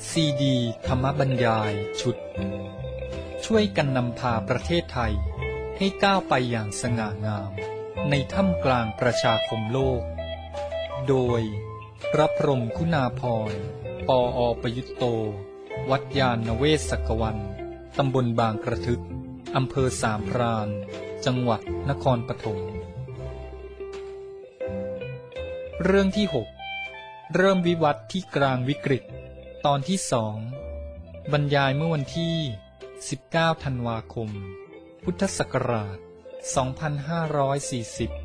ซีดีธรรมบรรยายชุดช่วยกันนำพาประเทศไทยให้ก้าวไปอย่างสง่างามในท่ามกลางประชาคมโลกโดยพระพรหมคุณาภรณ์ ปอ.ประยุตโต วัดยานเวศกวันตำบลบางกระทึกอำเภอสามพรานจังหวัดนครปฐมเรื่องที่ 6 เริ่มวิวัฒน์ที่กลางวิกฤตตอนที่ 2 บรรยายเมื่อวันที่ 19 ธันวาคม พุทธศักราช 2540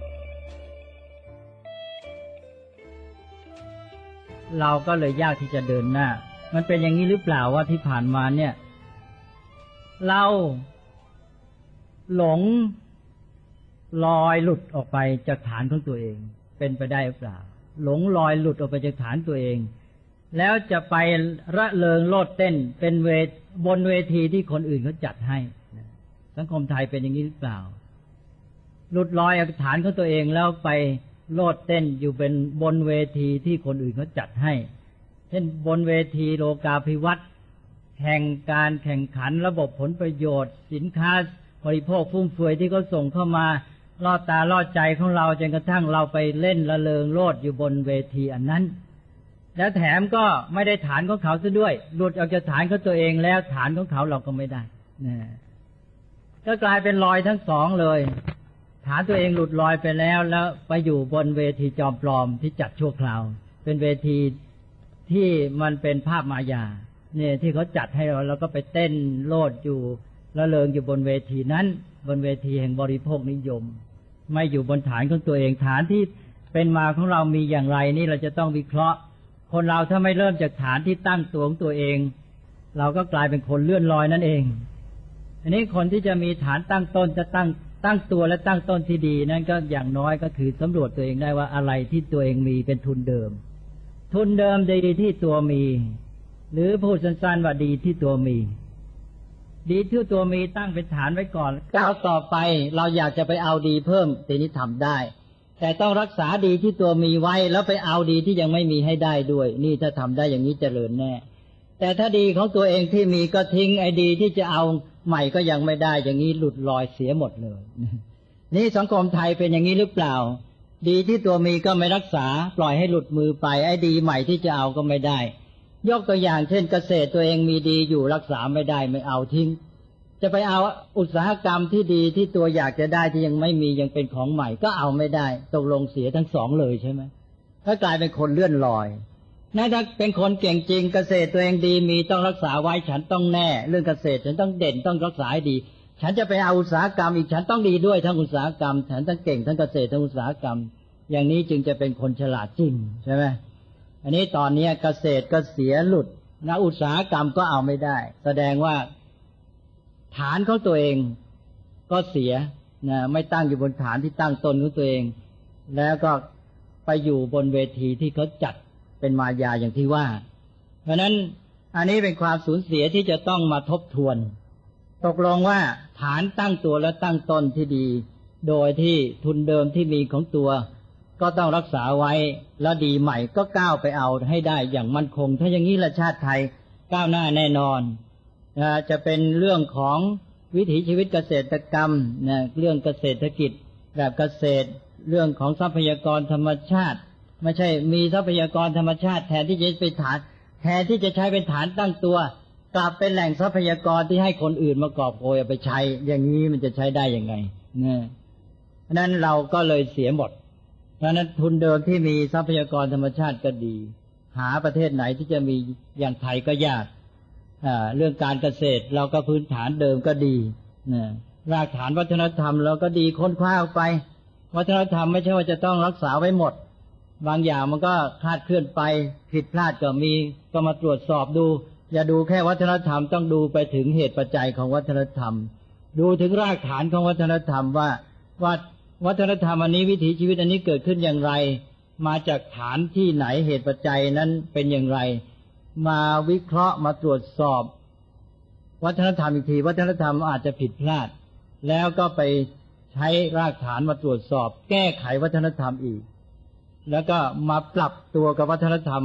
เราก็เลยยากที่จะเดินหน้ามันเป็นอย่างนี้หรือเปล่าว่าที่ผ่านมาเนี่ยเราหลงลอยหลุดออกไปจากฐานของตัวเองเป็นไปได้หรือเปล่าหลงลอยหลุดออกไปจากฐานตัวเองแล้วจะไประเริงโลดเต้นเป็นบนเวทีที่คนอื่นเขาจัดให้สังคมไทยเป็นอย่างนี้หรือเปล่าหลุดลอยออกจากฐานของตัวเองแล้วไปโลดเต้นอยู่เป็นบนเวทีที่คนอื่นเขาจัดให้เช่นบนเวทีโลกาภิวัตน์แห่งการแข่งขันระบบผลประโยชน์สินค้าบริโภคฟุ่มเฟือยที่เขาส่งเข้ามาล่อตาล่อใจของเราจนกระทั่งเราไปเล่นระเริงโลดอยู่บนเวทีอันนั้นแล้วแถมก็ไม่ได้ฐานของเขาซะด้วยหลุดออกจากฐานของตัวเองแล้วฐานของเขาเราก็ไม่ได้ก็กลายเป็นลอยทั้งสองเลยฐานตัวเองหลุดลอยไปแล้วไปอยู่บนเวทีจอมปลอมที่จัดชั่วคราวเป็นเวทีที่มันเป็นภาพมายาเนี่ยที่เขาจัดให้เราแล้วก็ไปเต้นโลดอยู่ระเริงอยู่บนเวทีนั้นบนเวทีแห่งบริโภคนิยมไม่อยู่บนฐานของตัวเองฐานที่เป็นมาของเรามีอย่างไรนี่เราจะต้องวิเคราะห์คนเราถ้าไม่เริ่มจากฐานที่ตั้งตัวของตัวเองเราก็กลายเป็นคนเลื่อนลอยนั่นเองอันนี้คนที่จะมีฐานตั้งต้นจะตั้งตัวและตั้งต้นที่ดีนั่นก็อย่างน้อยก็คือสำรวจตัวเองได้ว่าอะไรที่ตัวเองมีเป็นทุนเดิมดีที่ตัวมีหรือพูดสั้นๆว่าดีที่ตัวมีดีที่ตัวมีตั้งเป็นฐานไว้ก่อนก้าวต่อไปเราอยากจะไปเอาดีเพิ่มทีนี้ทำได้แต่ต้องรักษาดีที่ตัวมีไว้แล้วไปเอาดีที่ยังไม่มีให้ได้ด้วยนี่ถ้าทำได้อย่างนี้เจริญแน่แต่ถ้าดีของตัวเองที่มีก็ทิ้งไอ้ดีที่จะเอาใหม่ก็ยังไม่ได้อย่างนี้หลุดลอยเสียหมดเลยนี่สังคมไทยเป็นอย่างนี้หรือเปล่าดีที่ตัวมีก็ไม่รักษาปล่อยให้หลุดมือไปไอ้ดีใหม่ที่จะเอาก็ไม่ได้ยกตัวอย่างเช่นเกษตรตัวเองมีดีอยู่รักษาไม่ได้ไม่เอาทิ้งจะไปเอาอุตสาหกรรมที่ดีที่ตัวอยากจะได้ที่ยังไม่มียังเป็นของใหม่ก็เอาไม่ได้ตกลงเสียทั้งสองเลยใช่ไหมถ้ากลายเป็นคนเลื่อนลอยถ้าเป็นคนเก่งจริงเกษตรตัวเองดีมีต้องรักษาไว้ฉันต้องแน่เรื่องเกษตรฉันต้องเด่นต้องรักษาให้ดีฉันจะไปเอาอุตสาหกรรมอีกฉันต้องดีด้วยทั้งอุตสาหกรรมฉันทั้งเก่งทั้งเกษตรทั้งอุตสาหกรรมอย่างนี้จึงจะเป็นคนฉลาดจริงใช่ไหมอันนี้ตอนนี้เกษตรก็เสียหลุดนะอุตสาหกรรมก็เอาไม่ได้แสดงว่าฐานของตัวเองก็เสียนะไม่ตั้งอยู่บนฐานที่ตั้งตนของตัวเองแล้วก็ไปอยู่บนเวทีที่เขาจัดเป็นมายาอย่างที่ว่าเพราะนั้นอันนี้เป็นความสูญเสียที่จะต้องมาทบทวนตกลงว่าฐานตั้งตัวและตั้งตนที่ดีโดยที่ทุนเดิมที่มีของตัวก็ต้องรักษาไว้แล้วดีใหม่ก็ก้าวไปเอาให้ได้อย่างมั่นคงถ้าอย่างนี้ละชาติไทยก้าวหน้าแน่นอนจะเป็นเรื่องของวิถีชีวิตเกษตรกรรมเรื่องเกษตรกิจแบบเกษตรเรื่องของทรัพยากรธรรมชาติไม่ใช่มีทรัพยากรธรรมชาติแทนที่จะเป็นฐานแทนที่จะใช้เป็นฐานตั้งตัวกลับเป็นแหล่งทรัพยากรที่ให้คนอื่นมากอบโกยเอาไปใช้อย่างนี้มันจะใช้ได้ยังไงเพราะนั้นเราก็เลยเสียหมดเพราะนั้นทุนเดิมที่มีทรัพยากรธรรมชาติก็ดีหาประเทศไหนที่จะมีอย่างไทยก็ยากเรื่องการเกษตรเราก็พื้นฐานเดิมก็ดีรากฐานวัฒนธรรมเราก็ดีค้นคว้าออกไปวัฒนธรรมไม่ใช่ว่าจะต้องรักษาไว้หมดบางอย่างมันก็คลาดเคลื่อนไปผิดพลาดก็มีก็มาตรวจสอบดูอย่าดูแค่วัฒนธรรมต้องดูไปถึงเหตุปัจจัยของวัฒนธรรมดูถึงรากฐานของวัฒนธรรมว่าวัฒนธรรมอันนี้วิถีชีวิตอันนี้เกิดขึ้นอย่างไรมาจากฐานที่ไหนเหตุปัจจัยนั้นเป็นอย่างไรมาวิเคราะห์มาตรวจสอบวัฒนธรรมอีกทีวัฒนธรรมอาจจะผิดพลาดแล้วก็ไปใช้รากฐานมาตรวจสอบแก้ไขวัฒนธรรมอีกแล้วก็มาปรับตัวกับวัฒนธรรม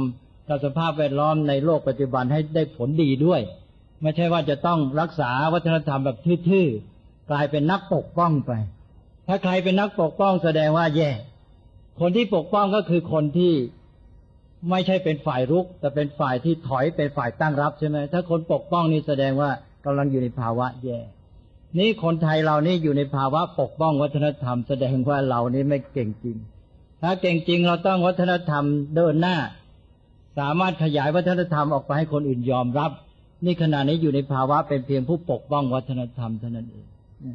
กับสภาพแวดล้อมในโลกปัจจุบันให้ได้ผลดีด้วยไม่ใช่ว่าจะต้องรักษาวัฒนธรรมแบบทื่อๆกลายเป็นนักปกป้องไปถ้าใครเป็นนักปกป้องแสดงว่าแย่คนที่ปกป้องก็คือคนที่ไม่ใช่เป็นฝ่ายรุกแต่เป็นฝ่ายที่ถอยเป็นฝ่ายตั้งรับใช่ไหมถ้าคนปกป้องนี่แสดงว่ากำลังอยู่ในภาวะแย่นี่คนไทยเรานี่อยู่ในภาวะปกป้องวัฒนธรรมแสดงว่าเรานี่ไม่เก่งจริงถ้าเก่งจริงเราต้องวัฒนธรรมเดินหน้าสามารถขยายวัฒนธรรมออกไปให้คนอื่นยอมรับนี่ขณะนี้อยู่ในภาวะเป็นเพียงผู้ปกป้องวัฒนธรรมเท่านั้นเอง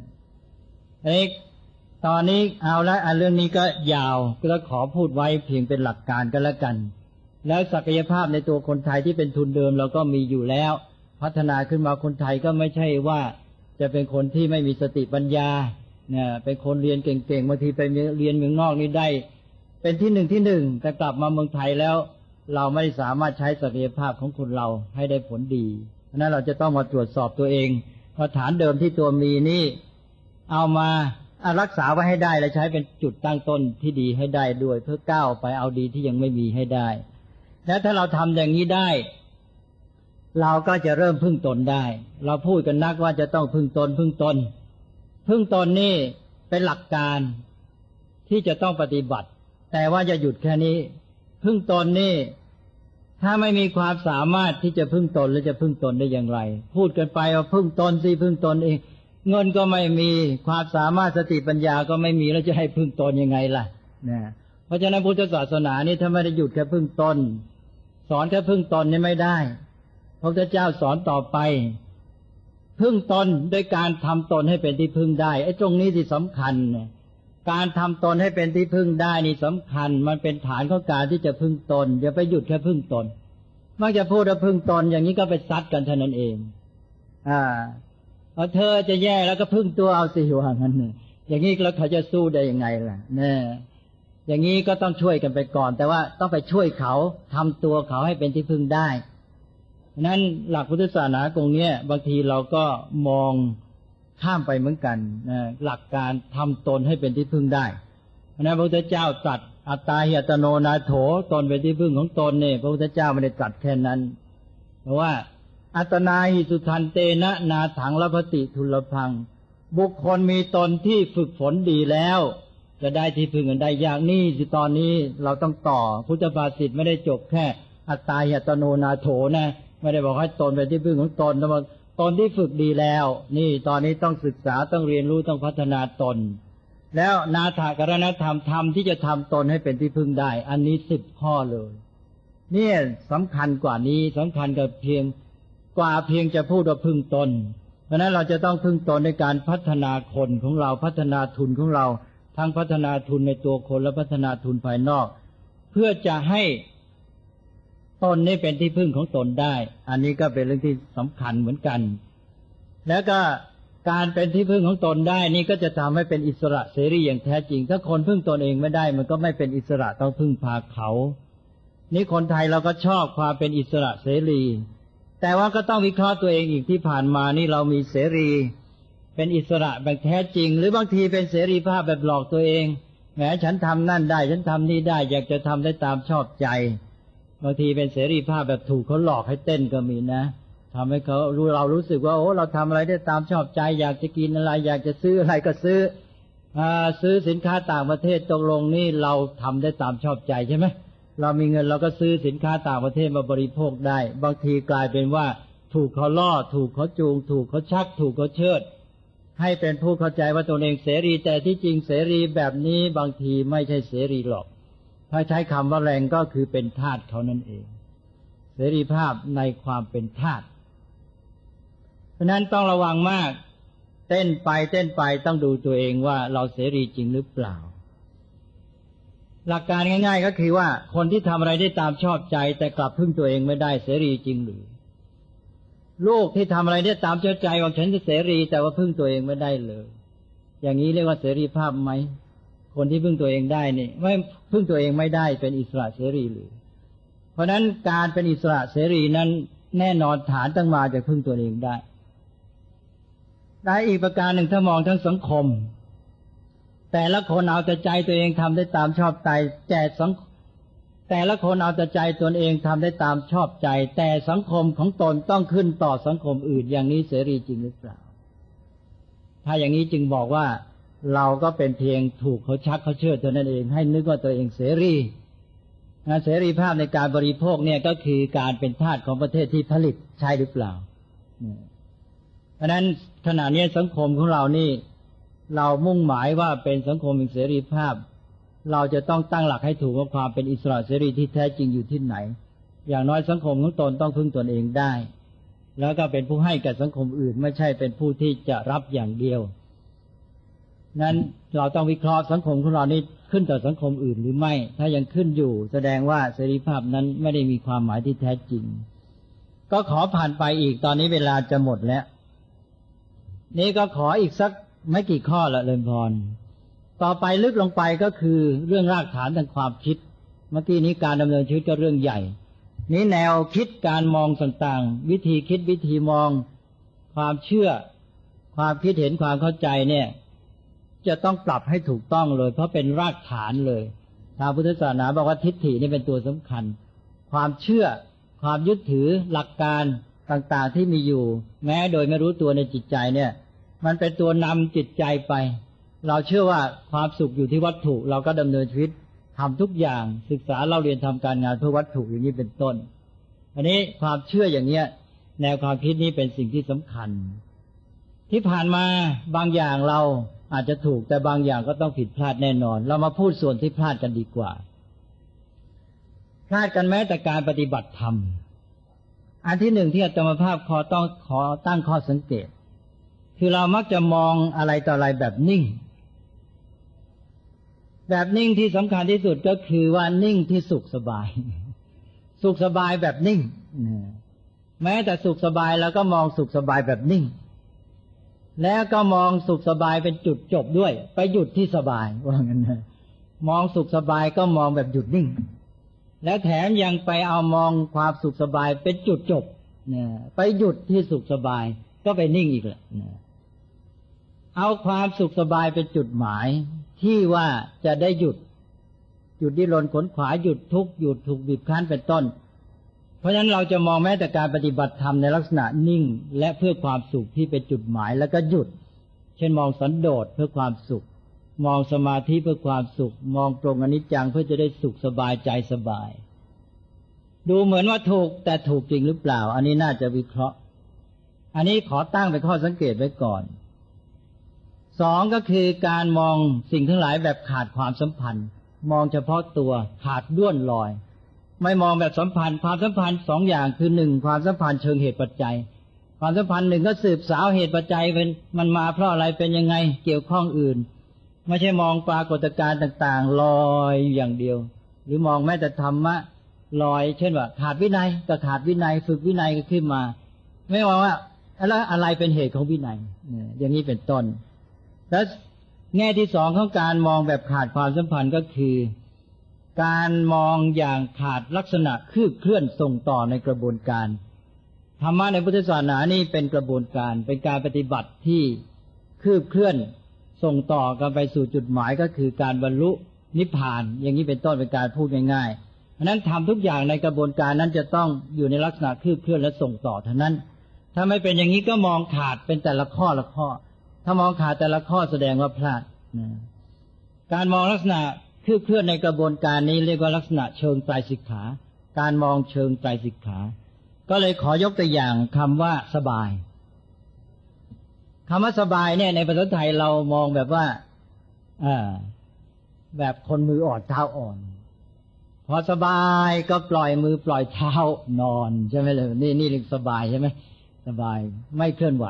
ตอนนี้เอาละเรื่องนี้ก็ยาวก็ขอพูดไว้เพียงเป็นหลักการก็แล้วกันแล้วศักยภาพในตัวคนไทยที่เป็นทุนเดิมเราก็มีอยู่แล้วพัฒนาขึ้นมาคนไทยก็ไม่ใช่ว่าจะเป็นคนที่ไม่มีสติปัญญาเนี่ยเป็นคนเรียนเก่งๆบางทีไปเรียนเมืองนอกนี่ได้เป็นที่หนึ่งแต่กลับมาเมืองไทยแล้วเราไม่สามารถใช้ศักยภาพของคนเราให้ได้ผลดีเพราะนั้นเราจะต้องมาตรวจสอบตัวเองเพราะฐานเดิมที่ตัวมีนี่เอามารักษาไว้ให้ได้และใช้เป็นจุดตั้งต้นที่ดีให้ได้ด้วยเพื่อก้าวไปเอาดีที่ยังไม่มีให้ได้และถ้าเราทำอย่างนี้ได้เราก็จะเริ่มพึ่งตนได้เราพูดกันนักว่าจะต้องพึ่งตนนี่เป็นหลักการที่จะต้องปฏิบัติแต่ว่าจะหยุดแค่นี้พึ่งตนนี่ถ้าไม่มีความสามารถที่จะพึ่งตนแล้วจะพึ่งตนได้อย่างไรพูดกันไปว่าพึ่งตนสิพึ่งตนเองเงินก็ไม่มีความสามารถสติปัญญาก็ไม่มีแล้วจะให้พึ่งตนยังไงล่ะนะเพราะฉะนั้นพุทธศาสนานี่ถ้าไม่ได้หยุดแค่พึ่งตนสอนแค่พึ่งตนนี่ไม่ได้พระพุทธเจ้าสอนต่อไปพึ่งตนด้วยการทำตนให้เป็นที่พึ่งได้ไอ้ตรงนี้ที่สำคัญการทำตนให้เป็นที่พึ่งได้นี่สำคัญมันเป็นฐานของการที่จะพึ่งตนอย่าไปหยุดแค่พึ่งตนมักจะพูดว่าพึ่งตนอย่างนี้ก็ไปซัดกันเท่านั้นเองเธอจะแย่แล้วก็พึ่งตัวเอาสิว่างั้นอย่างนี้แล้วเขาจะสู้ได้ยังไงล่ะเนี่ยอย่างนี้ก็ต้องช่วยกันไปก่อนแต่ว่าต้องไปช่วยเขาทำตัวเขาให้เป็นที่พึ่งได้นั้นหลักพุทธศาสนาตรงนี้บางทีเราก็มองข้ามไปเหมือนกันหลักการทำตนให้เป็นที่พึ่งได้เพราะนั้นพระพุทธเจ้าตรัสอัตตาหิอัตโนนาโถตนเป็นที่พึ่งของตนเนี่ยพระพุทธเจ้าไม่ได้ตรัสแค่นั้นเพราะว่าอัตนาหิสุทันเตนะนาถังลภติทุลพังบุคคลมีตนที่ฝึกฝนดีแล้วจะได้ที่พึ่งกันได้ยากนี่สิตอนนี้เราต้องต่อพุทธภาษิตไม่ได้จบแค่อัตตาหิอัตโนนาโถนะไม่ได้บอกให้ตนเป็นที่พึ่งของตนแต่ว่าตนที่ฝึกดีแล้วนี่ตอนนี้ต้องศึกษาต้องเรียนรู้ต้องพัฒนาตนแล้วนาถกรณธรรมธรรมที่จะทำตนให้เป็นที่พึ่งได้อันนี้10 ข้อเลยนี่สำคัญกว่านี้สำคัญกับเพียงจะพูดว่าพึ่งตนเพราะนั้นเราจะต้องพึ่งตนในการพัฒนาคนของเราพัฒนาทุนของเราทั้งพัฒนาทุนในตัวคนและพัฒนาทุนภายนอกเพื่อจะให้ตนนี้เป็นที่พึ่งของตนได้อันนี้ก็เป็นเรื่องที่สำคัญเหมือนกันแล้วก็การเป็นที่พึ่งของตนได้นี่ก็จะทำให้เป็นอิสระเสรีอย่างแท้จริงถ้าคนพึ่งตนเองไม่ได้มันก็ไม่เป็นอิสระต้องพึ่งพาเขานี่คนไทยเราก็ชอบความเป็นอิสระเสรีแต่ว่าก็ต้องวิเคราะห์ตัวเองอีกที่ผ่านมานี่เรามีเสรีเป็นอิสระแบบแท้จริงหรือบางทีเป็นเสรีภาพแบบหลอกตัวเองแหมฉันทำนั่นได้ฉันทำนี่ได้อยากจะทำได้ตามชอบใจบางทีเป็นเสรีภาพแบบถูกเขาหลอกให้เต้นก็มีนะทำให้เรารู้สึกว่าโอ้เราทำอะไรได้ตามชอบใจอยากจะกินอะไรอยากจะซื้ออะไรก็ซื้อสินค้าต่างประเทศตกลงนี่เราทำได้ตามชอบใจใช่ไหมเรามีเงินเราก็ซื้อสินค้าต่างประเทศมาบริโภคได้บางทีกลายเป็นว่าถูกเขาล่อถูกเขาจูงถูกเขาชักถูกเขาเชิดให้เป็นผู้เข้าใจว่าตัวเองเสรีแต่ที่จริงเสรีแบบนี้บางทีไม่ใช่เสรีหรอกถ้าใช้คำว่าแรงก็คือเป็นทาสเขานั่นเองเสรีภาพในความเป็นทาสเพราะนั้นต้องระวังมากเต้นไปต้องดูตัวเองว่าเราเสรีจริงหรือเปล่าหลักการง่ายๆก็คือว่าคนที่ทำอะไรได้ตามชอบใจแต่กลับพึ่งตัวเองไม่ได้เสรีจริงหรือลูกที่ทำอะไรได้ตามชอบใจว่าฉันจะเสรีแต่ว่าพึ่งตัวเองไม่ได้เลยอย่างนี้เรียกว่าเสรีภาพไหมคนที่พึ่งตัวเองได้นี่ไม่พึ่งตัวเองไม่ได้เป็นอิสระเสรีหรือเพราะนั้นการเป็นอิสระเสรีนั้นแน่นอนฐานต้องมาจากพึ่งตัวเองได้อีกประการหนึ่งถ้ามองทั้งสังคมแต่ละคนเอาแต่ใจตัวเองทำได้ตามชอบใจแต่ละคนเอาแต่ใจตนเองทำได้ตามชอบใจแต่สังคมของตนต้องขึ้นต่อสังคมอื่นอย่างนี้เสรีจริงหรือเปล่าถ้าอย่างนี้จึงบอกว่าเราก็เป็นเพียงถูกเขาชักเขาเชิดตัวนั่นเองให้นึกว่าตัวเองเสรีเสรีภาพในการบริโภคเนี่ยก็คือการเป็นทาสของประเทศที่ผลิตใช่หรือเปล่าเพราะนั้นขณะนี้สังคมของเรานี่เรามุ่งหมายว่าเป็นสังคมแห่งเสรีภาพเราจะต้องตั้งหลักให้ถูกว่าความเป็นอิสระเสรีที่แท้จริงอยู่ที่ไหนอย่างน้อยสังคมของตนต้องพึ่งตนเองได้แล้วก็เป็นผู้ให้แก่สังคมอื่นไม่ใช่เป็นผู้ที่จะรับอย่างเดียวนั้นเราต้องวิเคราะห์สังคมของเรานี้ขึ้นต่อสังคมอื่นหรือไม่ถ้ายังขึ้นอยู่แสดงว่าเสรีภาพนั้นไม่ได้มีความหมายที่แท้จริงก็ขอผ่านไปอีกตอนนี้เวลาจะหมดแล้วนี่ก็ขออีกสักไม่กี่ข้อละเลินพรต่อไปลึกลงไปก็คือเรื่องรากฐานทางความคิดเมื่อกี้นี้การดำเนินชีวิตก็เรื่องใหญ่นี้แนวคิดการมองต่างๆวิธีคิดวิธีมองความเชื่อความคิดเห็นความเข้าใจเนี่ยจะต้องปรับให้ถูกต้องเลยเพราะเป็นรากฐานเลยทางพุทธศาสนาบอกว่าทิฏฐินี่เป็นตัวสำคัญความเชื่อความยึดถือหลักการต่างๆที่มีอยู่แม้โดยไม่รู้ตัวในจิตใจเนี่ยมันเป็นตัวนำจิตใจไปเราเชื่อว่าความสุขอยู่ที่วัตถุเราก็ดำเนินชีวิตทำทุกอย่างศึกษาเราเรียนทำการงานเพื่อวัตถุอย่างนี้เป็นต้นอันนี้ความเชื่ออย่างเนี้ยแนวความคิดนี้เป็นสิ่งที่สำคัญที่ผ่านมาบางอย่างเราอาจจะถูกแต่บางอย่างก็ต้องผิดพลาดแน่นอนเรามาพูดส่วนที่พลาดกันดีกว่าพลาดกันแม้แต่การปฏิบัติธรรมอันที่หนึ่งที่อาตมาภาพขอตั้งข้อสังเกตคือเรามักจะมองอะไรต่ออะไรแบบนิ่งแบบนิ่งที่สำคัญที่สุดก็คือว่านิ่งที่สุขสบายสุขสบายแบบนิ่งแม้แต่สุขสบายแล้วก็มองสุขสบายแบบนิ่งแล้วก็มองสุขสบายเป็นจุดจบด้วยไปหยุดที่สบายว่างั้นนะมองสุขสบายก็มองแบบหยุดนิ่งแล้วแถมยังไปเอามองความสุขสบายเป็นจุดจบไปหยุดที่สุขสบายก็ไปนิ่งอีกแหละเอาความสุขสบายเป็นจุดหมายที่ว่าจะได้หยุดดิ้นรนขนขวายหยุดทุกข์หยุดถูกบีบคั้นเป็นต้นเพราะฉะนั้นเราจะมองแม้แต่การปฏิบัติธรรมในลักษณะนิ่งและเพื่อความสุขที่เป็นจุดหมายแล้วก็หยุดเช่นมองสันโดษเพื่อความสุขมองสมาธิเพื่อความสุขมองตรงอนิจจังเพื่อจะได้สุขสบายใจสบายดูเหมือนว่าถูกแต่ถูกจริงหรือเปล่าอันนี้น่าจะวิเคราะห์อันนี้ขอตั้งเป็นข้อสังเกตไว้ก่อนสองก็คือการมองสิ่งทั้งหลายแบบขาดความสัมพันธ์มองเฉพาะตัวขาดด้วนลอยไม่มองแบบสัมพันธ์ความสัมพันธ์สองอย่างคือหนึ่งความสัมพันธ์เชิงเหตุปัจจัยความสัมพันธ์หนึ่งก็สืบสาวเหตุปัจจัยเป็นมันมาเพราะอะไรเป็นยังไงเกี่ยวข้องอื่นไม่ใช่มองปรากฏการณ์ต่างๆลอยอย่างเดียวหรือมองแม้แต่ธรรมะลอยเช่นว่าขาดวินัยก็ขาดวินัยฝึกวินัยก็ขึ้นมาไม่มองว่าแล้วอะไรเป็นเหตุของวินัยอย่างนี้เป็นต้นและแง่ที่สองของการมองแบบขาดความสัมพันธ์ก็คือการมองอย่างขาดลักษณะคืบเคลื่อนส่งต่อในกระบวนการธรรมะในพุทธศาสนานี่เป็นกระบวนการเป็นการปฏิบัติที่คืบเคลื่อนส่งต่อกันไปสู่จุดหมายก็คือการบรรลุนิพพานอย่างนี้เป็นต้นเป็นการพูดง่ายๆเพราะนั้นทำทุกอย่างในกระบวนการนั้นจะต้องอยู่ในลักษณะคืบเคลื่อนและส่งต่อเท่านั้นถ้าไม่เป็นอย่างนี้ก็มองขาดเป็นแต่ละข้อละข้อถ้ามองขาดแต่ละข้อแสดงว่าพลาดการมองลักษณะคืบเคลื่อนในกระบวนการนี้เรียกว่าลักษณะเชิงไตรสิกขาการมองเชิงไตรสิกขาก็เลยขอยกตัวอย่างคำว่าสบายคำว่าสบายเนี่ยในภาษาไทยเรามองแบบว่าแบบคนมืออ่อนเท้าอ่อนพอสบายก็ปล่อยมือปล่อยเท้านอนใช่ไหมเลยนี่เรียกสบายใช่ไหมสบายไม่เคลื่อนไหว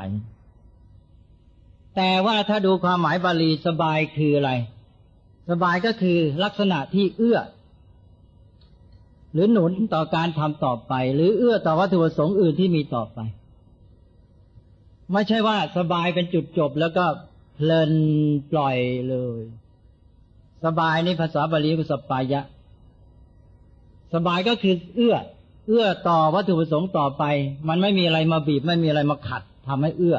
แต่ว่าถ้าดูความหมายบาลีสบายคืออะไรสบายก็คือลักษณะที่เอื้อหรือหนุนต่อการทำต่อไปหรือเอื้อต่อวัตถุประสงค์อื่นที่มีต่อไปไม่ใช่ว่าสบายเป็นจุดจบแล้วก็เพลินปล่อยเลยสบายนี่ภาษาบาลีคือสปายะสบายก็คือเอื้อต่อวัตถุประสงค์ต่อไปมันไม่มีอะไรมาบีบไม่มีอะไรมาขัดทำให้เอื้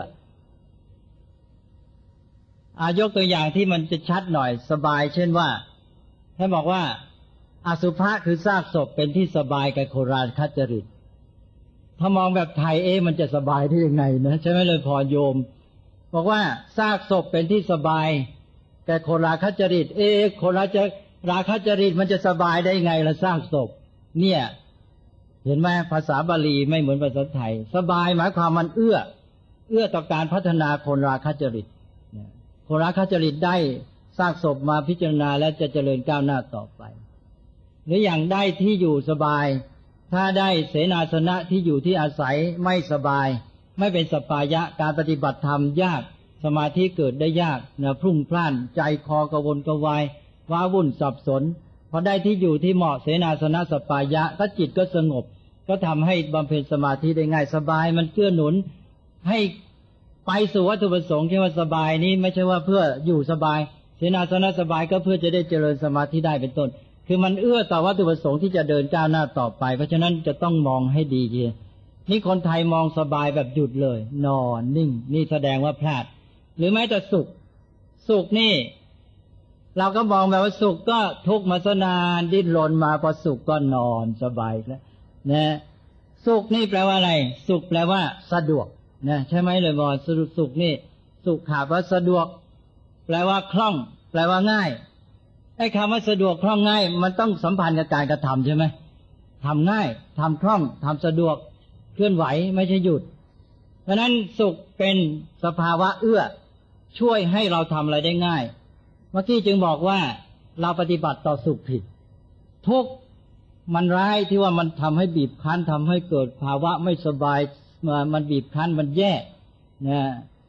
อยกตัวอย่างที่มันจะชัดหน่อยสบายเช่นว่าท่านบอกว่าอสุภะคือซากศพเป็นที่สบายแก่โคราคจริตถ้ามองแบบไทยมันจะสบายได้ยังไงนะใช่ไหมเลยพรโยมบอกว่าซากศพเป็นที่สบายแก่โคราคจริตโคราคจริตมันจะสบายได้ไงล่ะซากศพเนี่ยเห็นไหมภาษาบาลีไม่เหมือนภาษาไทยสบายหมายความมันเอื้อต่อการพัฒนาโคราคจริตโคราคจริตได้ซากศพมาพิจารณาแล้วจะเจริญก้าวหน้าต่อไปหรืออย่างได้ที่อยู่สบายถ้าได้เสนาสนะที่อยู่ที่อาศัยไม่สบายไม่เป็นสปายะการปฏิบัติธรรมยากสมาธิเกิดได้ยากนะพรุ่งพล่านใจคอกระวนกระวายว้าวุ่นสับสนพอได้ที่อยู่ที่เหมาะเสนาสนะสปายะก็จิตก็สงบก็ทำให้บำเพ็ญสมาธิได้ง่ายสบายมันเกื้อหนุนให้ไปสู่วัตถุประสงค์ที่ว่าสบายนี้ไม่ใช่ว่าเพื่ออยู่สบายเสนาสนะสบายก็เพื่อจะได้เจริญสมาธิได้เป็นต้นคือมันเอื้อต่อวัตถุประสงค์ที่จะเดินก้าวหน้าต่อไปเพราะฉะนั้นจะต้องมองให้ดีทีนี่คนไทยมองสบายแบบหยุดเลยนอนนิ่งนี่แสดงว่าพลาดหรือแม้แต่สุขนี่เราก็มองแบบว่าสุขก็ทุกข์มาซะนานดิ้นรนมาพอสุขก็นอนสบายแล้วนะสุขนี่แปลว่าอะไรสุขแปลว่าสะดวกนะใช่ไหมเลยบอกสุขนี่สุขขาดว่าสะดวกแปลว่าคล่องแปลว่าง่ายไอ้คำว่าสะดวกคล่องง่ายมันต้องสัมพันธ์กับการกระทำใช่ไหมทำง่ายทำคล่องทำสะดวกเคลื่อนไหวไม่ใช่หยุดเพราะนั้นสุขเป็นสภาวะเอื้อช่วยให้เราทำอะไรได้ง่ายเมื่อกี้จึงบอกว่าเราปฏิบัติต่อสุขผิดทุกข์มันร้ายที่ว่ามันทำให้บีบคั้นทำให้เกิดภาวะไม่สบายมันบีบคั้นมันแย่นะ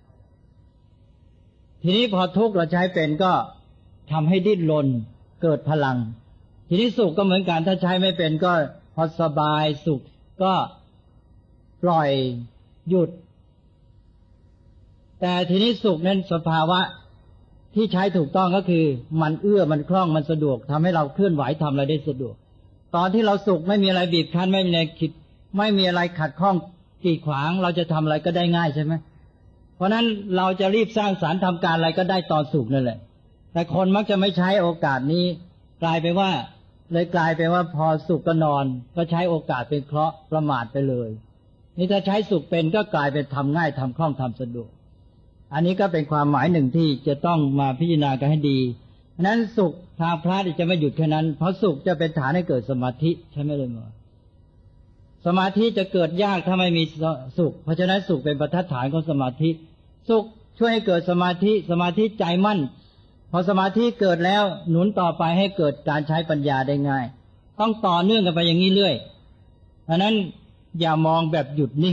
ทีนี้พอทุกข์เราใช้เป็นก็ทำให้ดิ้นรนเกิดพลังทีนี้สุขก็เหมือนกันถ้าใช้ไม่เป็นก็พอสบายสุขก็ปล่อยหยุดแต่ทีนี้สุขนั้นสภาวะที่ใช้ถูกต้องก็คือมันเอื้อมันคล่องมันสะดวกทำให้เราเคลื่อนไหวทำอะไรได้สะดวกตอนที่เราสุขไม่มีอะไรบีบคั้นไม่มีอะไรคิดไม่มีอะไรขัดข้องกีดขวางเราจะทำอะไรก็ได้ง่ายใช่ไหมเพราะนั้นเราจะรีบสร้างสรรค์ทำการอะไรก็ได้ตอนสุขนั่นแหละแต่คนมักจะไม่ใช้โอกาสนี้กลายไปว่าพอสุขก็นอนก็ใช้โอกาสเป็นเคราะห์ประมาทไปเลยนี่ถ้าใช้สุขเป็นก็กลายเป็นทำง่ายทำคล่องทำสะดวกอันนี้ก็เป็นความหมายหนึ่งที่จะต้องมาพิจารณากันให้ดีนั้นสุขทางพระจะไม่หยุดแค่นั้นเพราะสุขจะเป็นฐานให้เกิดสมาธิใช่ไหมเลยมั้ยสมาธิจะเกิดยากถ้าไม่มีสุขเพราะฉะนั้นสุขเป็นประทัดฐานของสมาธิสุขช่วยให้เกิดสมาธิใจมั่นพอสมาธิเกิดแล้วหนุนต่อไปให้เกิดการใช้ปัญญาได้ง่ายต้องต่อเนื่องกันไปอย่างนี้เรื่อยเพราะนั้นอย่ามองแบบหยุดนิ่ง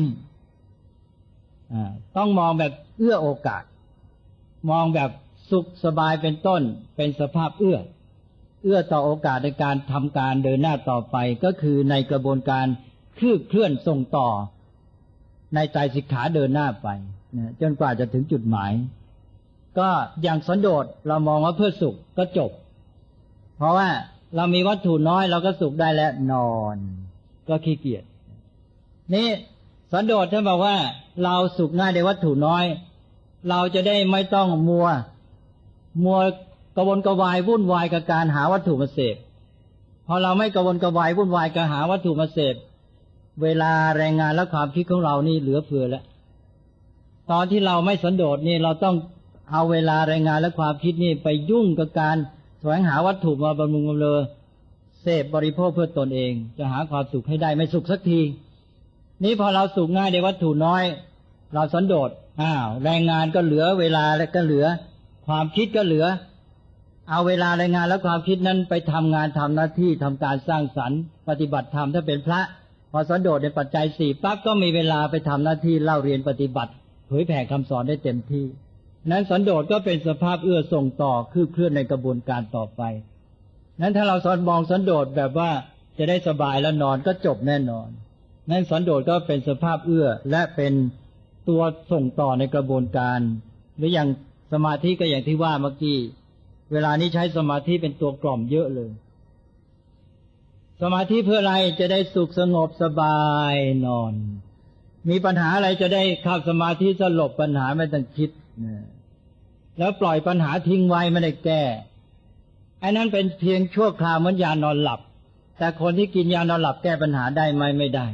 ต้องมองแบบเอื้อโอกาสมองแบบสุขสบายเป็นต้นเป็นสภาพเอื้อต่อโอกาสในการทำการเดินหน้าต่อไปก็คือในกระบวนการเคลื่อนส่งต่อในใจสิกขาเดินหน้าไปจนกว่าจะถึงจุดหมายก็อย่างสันโดษเรามองว่าเพื่อสุขก็จบเพราะว่าเรามีวัตถุน้อยเราก็สุขได้แล้วนอนก็ขี้เกียจนี่สันโดษท่านบอกว่าเราสุขง่ายในวัตถุน้อยเราจะได้ไม่ต้องมัวกระวนกระวายวุ่นวายกับการหาวัตถุมาเสพพอเราไม่กระวนกระวายวุ่นวายกับหาวัตถุมาเสพเวลาแรงงานและความคิดของเรานี่เหลือเฟือแล้วตอนที่เราไม่สันโดษนี่เราต้องเอาเวลาแรงงานและความคิดนี่ไปยุ่งกับการแสวงหาวัตถุมาบำรุงบำเรอเสพบริโภคเพื่อตนเองจะหาความสุขให้ได้ไม่สุขสักทีนี่พอเราสุขง่ายในวัตถุน้อยเราสันโดษแรงงานก็เหลือเวลาและก็เหลือความคิดก็เหลือเอาเวลาแรงงานและความคิดนั้นไปทำงานทำหน้าที่ทำการสร้างสรรค์ปฏิบัติธรรมถ้าเป็นพระพอสันโดษในปัจจัย4ปั๊บก็มีเวลาไปทำหน้าที่เล่าเรียนปฏิบัติเผยแผ่คำสอนได้เต็มที่นั้นสันโดษก็เป็นสภาพเอื้อส่งต่อเคลื่อนในกระบวนการต่อไปนั้นถ้าเรามองสันโดษแบบว่าจะได้สบายแล้วนอนก็จบแน่นอนนั้นสันโดษก็เป็นสภาพเอื้อและเป็นตัวส่งต่อในกระบวนการหรืออย่างสมาธิก็อย่างที่ว่าเมื่อกี้เวลานี้ใช้สมาธิเป็นตัวกล่อมเยอะเลยสมาธิเพื่ออะไรจะได้สุขสงบสบายนอนมีปัญหาอะไรจะได้เข้าสมาธิสลบปัญหาไม่ต้องคิดแล้วปล่อยปัญหาทิ้งไว้ไม่ได้แก้ไอ้นั้นเป็นเพียงชั่วคราวเหมือนยานอนหลับแต่คนที่กินยานอนหลับแก้ปัญหาได้ไหมไม่ได้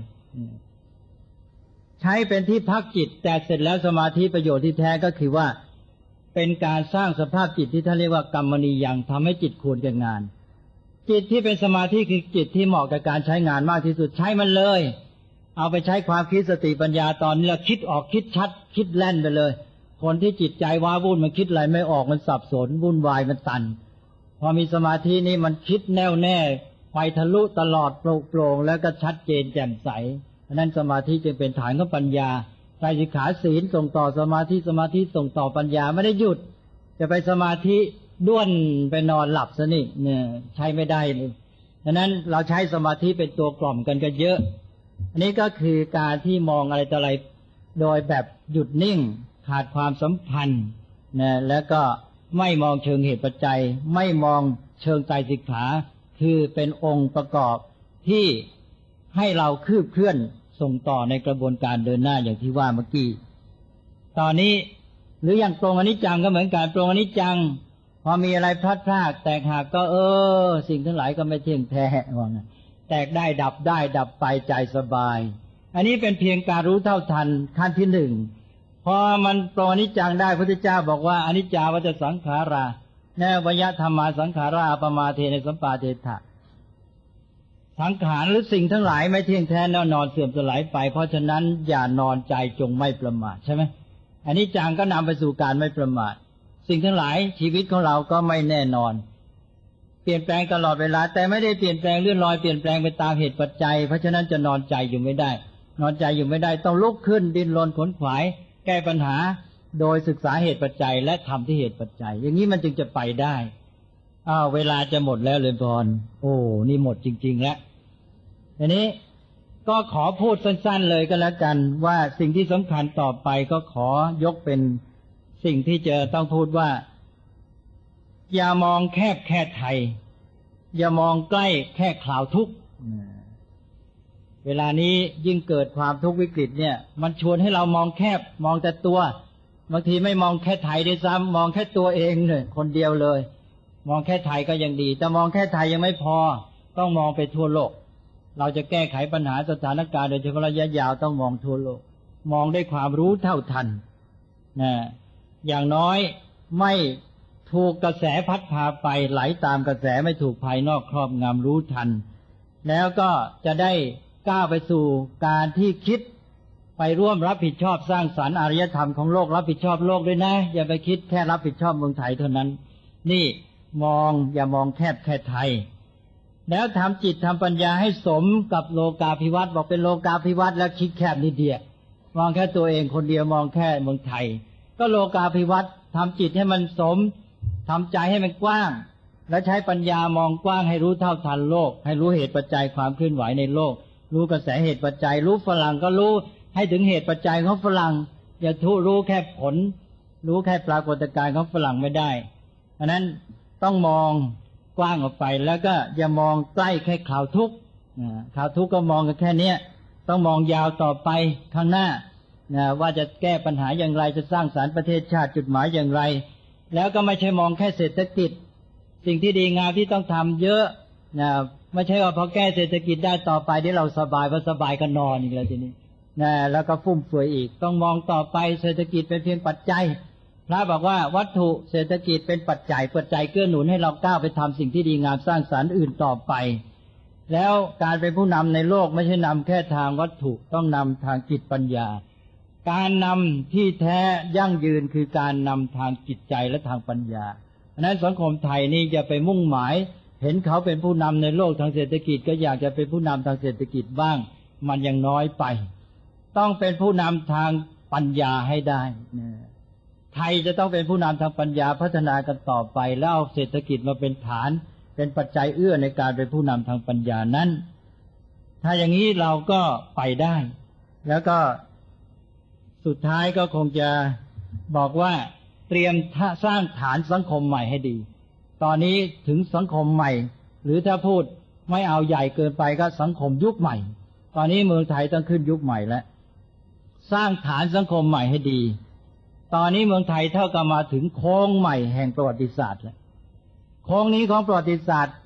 ใช้เป็นที่พักจิตแต่เสร็จแล้วสมาธิประโยชน์ที่แท้ก็คือว่าเป็นการสร้างสภาพจิตที่ท่านเรียกว่ากรรมณียังทำให้จิตควรแก่งานจิตที่เป็นสมาธิคือจิตที่เหมาะกับการใช้งานมากที่สุดใช้มันเลยเอาไปใช้ความคิดสติปัญญาตอนนี้แล้วคิดออกคิดชัดคิดแล่นไปเลยคนที่จิตใจว้าวุ่นมันคิดอะไรไม่ออกมันสับสนวุ่นวายมันตันพอมีสมาธินี่มันคิดแน่วแน่ไปทะลุตลอดโปร่งแล้วก็ชัดเจนแจ่มใสเพราะนั้นสมาธิจึงเป็นฐานของปัญญาไตรสิกขาศีลส่งต่อสมาธิสมาธิส่งต่อปัญญาไม่ได้หยุดจะไปสมาธิด้วนไปนอนหลับซะนี่เนี่ยใช้ไม่ได้เลยดังนั้นเราใช้สมาธิเป็นตัวกล่อมกันก็เยอะอันนี้ก็คือการที่มองอะไรต่ออะไรโดยแบบหยุดนิ่งขาดความสัมพันธ์นะแล้วก็ไม่มองเชิงเหตุปัจจัยไม่มองเชิงไตรสิกขาคือเป็นองค์ประกอบที่ให้เราคืบเคลื่อนส่งต่อในกระบวนการเดินหน้าอย่างที่ว่าเมื่อกี้ตอนนี้หรืออย่างปรงอนิจจังก็เหมือนกันปรงอนิจจังพอมีอะไรพลัดพรากแตกหักก็สิ่งทั้งหลายก็ไม่เที่ยงแท้ว่างั้นแตกได้ดับไปใจสบายอันนี้เป็นเพียงการรู้เท่าทันขั้นที่หนึ่งพอมันปรงอนิจจังได้พระพุทธเจ้าบอกว่าอนิจจาวัฏสังขาราแนวยธรรมาสังขาราปมาเทในสัมปาเทถะสังขารหรือสิ่งทั้งหลายไม่เที่ยงแท้แน่นอนเสื่อมสลายไปเพราะฉะนั้นอย่านอนใจจงไม่ประมาทใช่ไหมอนิจจังก็นำไปสู่การไม่ประมาทสิ่งทั้งหลายชีวิตของเราก็ไม่แน่นอนเปลี่ยนแปลงตลอดเวลาแต่ไม่ได้เปลี่ยนแปลงเลื่อนลอยเปลี่ยนแปลงไปตามเหตุปัจจัยเพราะฉะนั้นจะนอนใจอยู่ไม่ได้นอนใจอยู่ไม่ได้ต้องลุกขึ้นดิ้นรนขนขวายแก้ปัญหาโดยศึกษาเหตุปัจจัยและทำที่เหตุปัจจัยอย่างนี้มันจึงจะไปได้เวลาจะหมดแล้วเลยพรนี่หมดจริงๆแล้วทีนี้ก็ขอพูดสั้นๆเลยก็แล้วกันว่าสิ่งที่สำคัญต่อไปก็ขอยกเป็นสิ่งที่จะต้องพูดว่าอย่ามองแคบแค่ไทยอย่ามองใกล้แค่ข่าวทุกข์เวลานี้ยิ่งเกิดความทุกข์วิกฤตเนี่ยมันชวนให้เรามองแคบมองแต่ตัวบางทีไม่มองแค่ไทยด้วยซ้ำมองแค่ตัวเองเลยคนเดียวเลยมองแค่ไทยก็ยังดีแต่มองแค่ไทยยังไม่พอต้องมองไปทั่วโลกเราจะแก้ไขปัญหาสถานการณ์โดยเฉพาะระยะยาวต้องมองทั่วโลกมองด้วยความรู้เท่าทันอย่างน้อยไม่ถูกกระแสพัดพาไปไหลตามกระแสไม่ถูกภายนอกครอบงำรู้ทันแล้วก็จะได้ก้าวไปสู่การที่คิดไปร่วมรับผิดชอบสร้างสรรค์อารยธรรมของโลกรับผิดชอบโลกด้วยนะอย่าไปคิดแค่รับผิดชอบเมืองไทยเท่านั้นนี่อย่ามองแคบแค่ไทยแล้วทำจิตทำปัญญาให้สมกับโลกาภิวัตน์บอกเป็นโลกาภิวัตน์แล้วคิดแคบนิดเดียวมองแค่ตัวเองคนเดียวมองแค่เมืองไทยก็โลกาภิวัตน์ทำจิตให้มันสมทำใจให้มันกว้างและใช้ปัญญามองกว้างให้รู้เท่าทันโลกให้รู้เหตุปัจจัยความเคลื่อนไหวในโลกรู้กระแสเหตุปัจจัยรู้ฝรั่งก็รู้ให้ถึงเหตุปัจจัยของฝรั่งอย่ารู้แค่ผลรู้แค่ปรากฏการณ์ของฝรั่งไม่ได้เพราะนั้นต้องมองกว้างออกไปแล้วก็อย่ามองใกล้แค่ข่าวทุกข์ข่าวทุกข์ก็มองกันแค่นี้ต้องมองยาวต่อไปข้างหน้าว่าจะแก้ปัญหาอย่างไรจะสร้างสรรค์ประเทศชาติจุดหมายอย่างไรแล้วก็ไม่ใช่มองแค่เศรษฐกิจสิ่งที่ดีงามที่ต้องทำเยอะไม่ใช่ว่าพอแก้เศรษฐกิจได้ต่อไปเดี๋ยวเราสบายพอสบายก็นอนอีกแล้วทีนี้แล้วก็ฟุ่มเฟือยอีกต้องมองต่อไปเศรษฐกิจเป็นเพียงปัจจัยพระบอกว่าวัตถุเศรษฐกิจเป็นปัจจัยเกื้อหนุนให้เราก้าวไปทำสิ่งที่ดีงามสร้างสรรค์อื่นต่อไปแล้วการเป็นผู้นำในโลกไม่ใช่นำแค่ทางวัตถุต้องนำทางจิตปัญญาการนำที่แท้ยั่งยืนคือการนำทางจิตใจและทางปัญญาเพราะนั้นสังคมไทยนี่จะไปมุ่งหมายเห็นเขาเป็นผู้นำในโลกทางเศรษฐกิจก็อยากจะเป็นผู้นำทางเศรษฐกิจบ้างมันยังน้อยไปต้องเป็นผู้นำทางปัญญาให้ได้ไทยจะต้องเป็นผู้นำทางปัญญาพัฒนากันต่อไปแล้วเอาเศรษฐกิจมาเป็นฐานเป็นปัจจัยเอื้อในการเป็นผู้นำทางปัญญานั้นถ้าอย่างนี้เราก็ไปได้แล้วก็สุดท้ายก็คงจะบอกว่าเตรียมสร้างฐานสังคมใหม่ให้ดีตอนนี้ถึงสังคมใหม่หรือถ้าพูดไม่เอาใหญ่เกินไปก็สังคมยุคใหม่ตอนนี้เมืองไทยต้องขึ้นยุคใหม่แล้วสร้างฐานสังคมใหม่ให้ดีตอนนี้เมืองไทยเท่ากับมาถึงโค้งใหม่แห่งประวัติศาสตร์แล้วโค้งนี้ของประวัติศาสตร์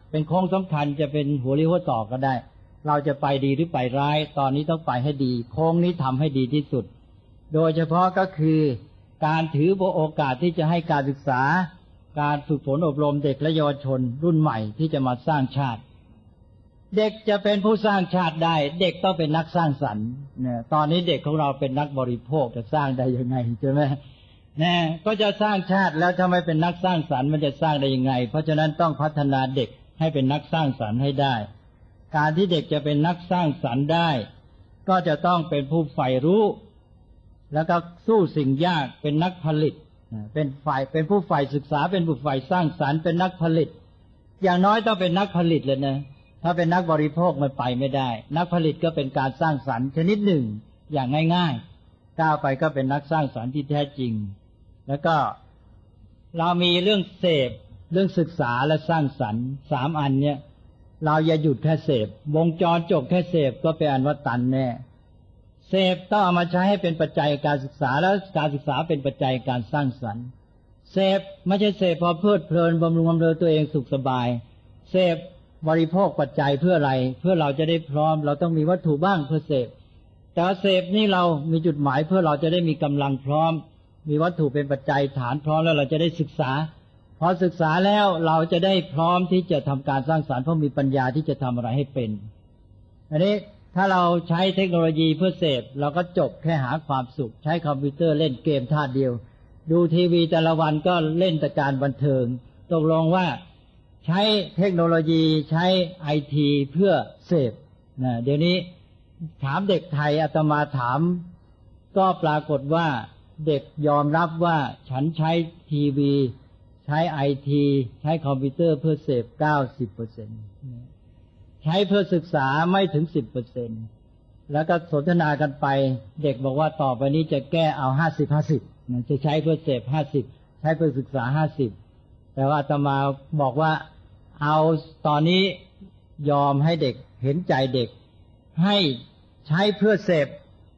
เป็นโค้งสำคัญจะเป็นหัวเลี้ยวหัวต่อก็ได้เราจะไปดีหรือไปร้ายตอนนี้ต้องไปให้ดีโค้งนี้ทำให้ดีที่สุดโดยเฉพาะก็คือการถือโอกาสที่จะให้การศึกษาการฝึกฝนอบรมเด็กและเยาวชนรุ่นใหม่ที่จะมาสร้างชาติเด็กจะเป็นผู้สร้างชาติได้เด็กต้องเป็นนักสร้างสรรค์เนี่ยตอนนี้เด็กของเราเป็นนักบริโภคจะสร้างได้ยังไงใช่ไหมเนี่ยก็จะสร้างชาติแล้วถ้าไม่เป็นนักสร้างสรรค์มันจะสร้างได้ยังไงเพราะฉะนั้นต้องพัฒนาเด็กให้เป็นนักสร้างสรรค์ให้ได้การที่เด็กจะเป็นนักสร้างสรรค์ได้ก็จะต้องเป็นผู้ใฝ่รู้แล้วก็สู้สิ่งยากเป็นนักผลิตเป็นผู้ใฝ่ศึกษาเป็นผู้ใฝ่สร้างสรรค์เป็นนักผลิตอย่างน้อยต้องเป็นนักผลิตเลยนะถ้าเป็นนักบริโภคมันไปไม่ได้นักผลิตก็เป็นการสร้างสรรค์ชนิดหนึ่งอย่างง่ายๆก้าวไปก็เป็นนักสร้างสรรค์ที่แท้จริงแล้วก็เรามีเรื่องเสพเรื่องศึกษาและสร้างสรรค์สามอันเนี้ยเราอย่าหยุดแค่เสพวงจรจบแค่เสพก็เป็นอันว่าตันแน่เสพต้องเอามาใช้ให้เป็นปัจจัยการศึกษาแล้วการศึกษาเป็นปัจจัยการสร้างสรรค์เสพไม่ใช่เสพพอเพลิดเพลินบำรุงบำเรอตัวเองสุขสบายเสพบริโภคปัจจัยเพื่ออะไรเพื่อเราจะได้พร้อมเราต้องมีวัตถุบ้างเพื่อเสพแต่เสพนี่เรามีจุดหมายเพื่อเราจะได้มีกำลังพร้อมมีวัตถุเป็นปัจจัยฐานพร้อมแล้วเราจะได้ศึกษาพอศึกษาแล้วเราจะได้พร้อมที่จะทำการสร้างสรรค์เพราะมีปัญญาที่จะทำอะไรให้เป็นอันนี้ถ้าเราใช้เทคโนโลยีเพื่อเสพเราก็จบแค่หาความสุขใช้คอมพิวเตอร์เล่นเกมท่าเดียวดูทีวีแต่ละวันก็เล่นแต่การบันเทิงตกลงว่าใช้เทคโนโลยีใช้ไอทีเพื่อเสพนะเดี๋ยวนี้ถามเด็กไทยอาตมาถามก็ปรากฏว่าเด็กยอมรับว่าฉันใช้ทีวีใช้ไอทีใช้คอมพิวเตอร์เพื่อเสพ 90% ใช้เพื่อศึกษาไม่ถึง 10% แล้วก็สนทนากันไปเด็กบอกว่าต่อไปนี้จะแก้เอา 50-50 จะใช้เพื่อเสพ 50 ใช้เพื่อศึกษา 50 แต่ว่าอาตมาบอกว่าเอาตอนนี้ยอมให้เด็กเห็นใจเด็กให้ใช้เพื่อเสพ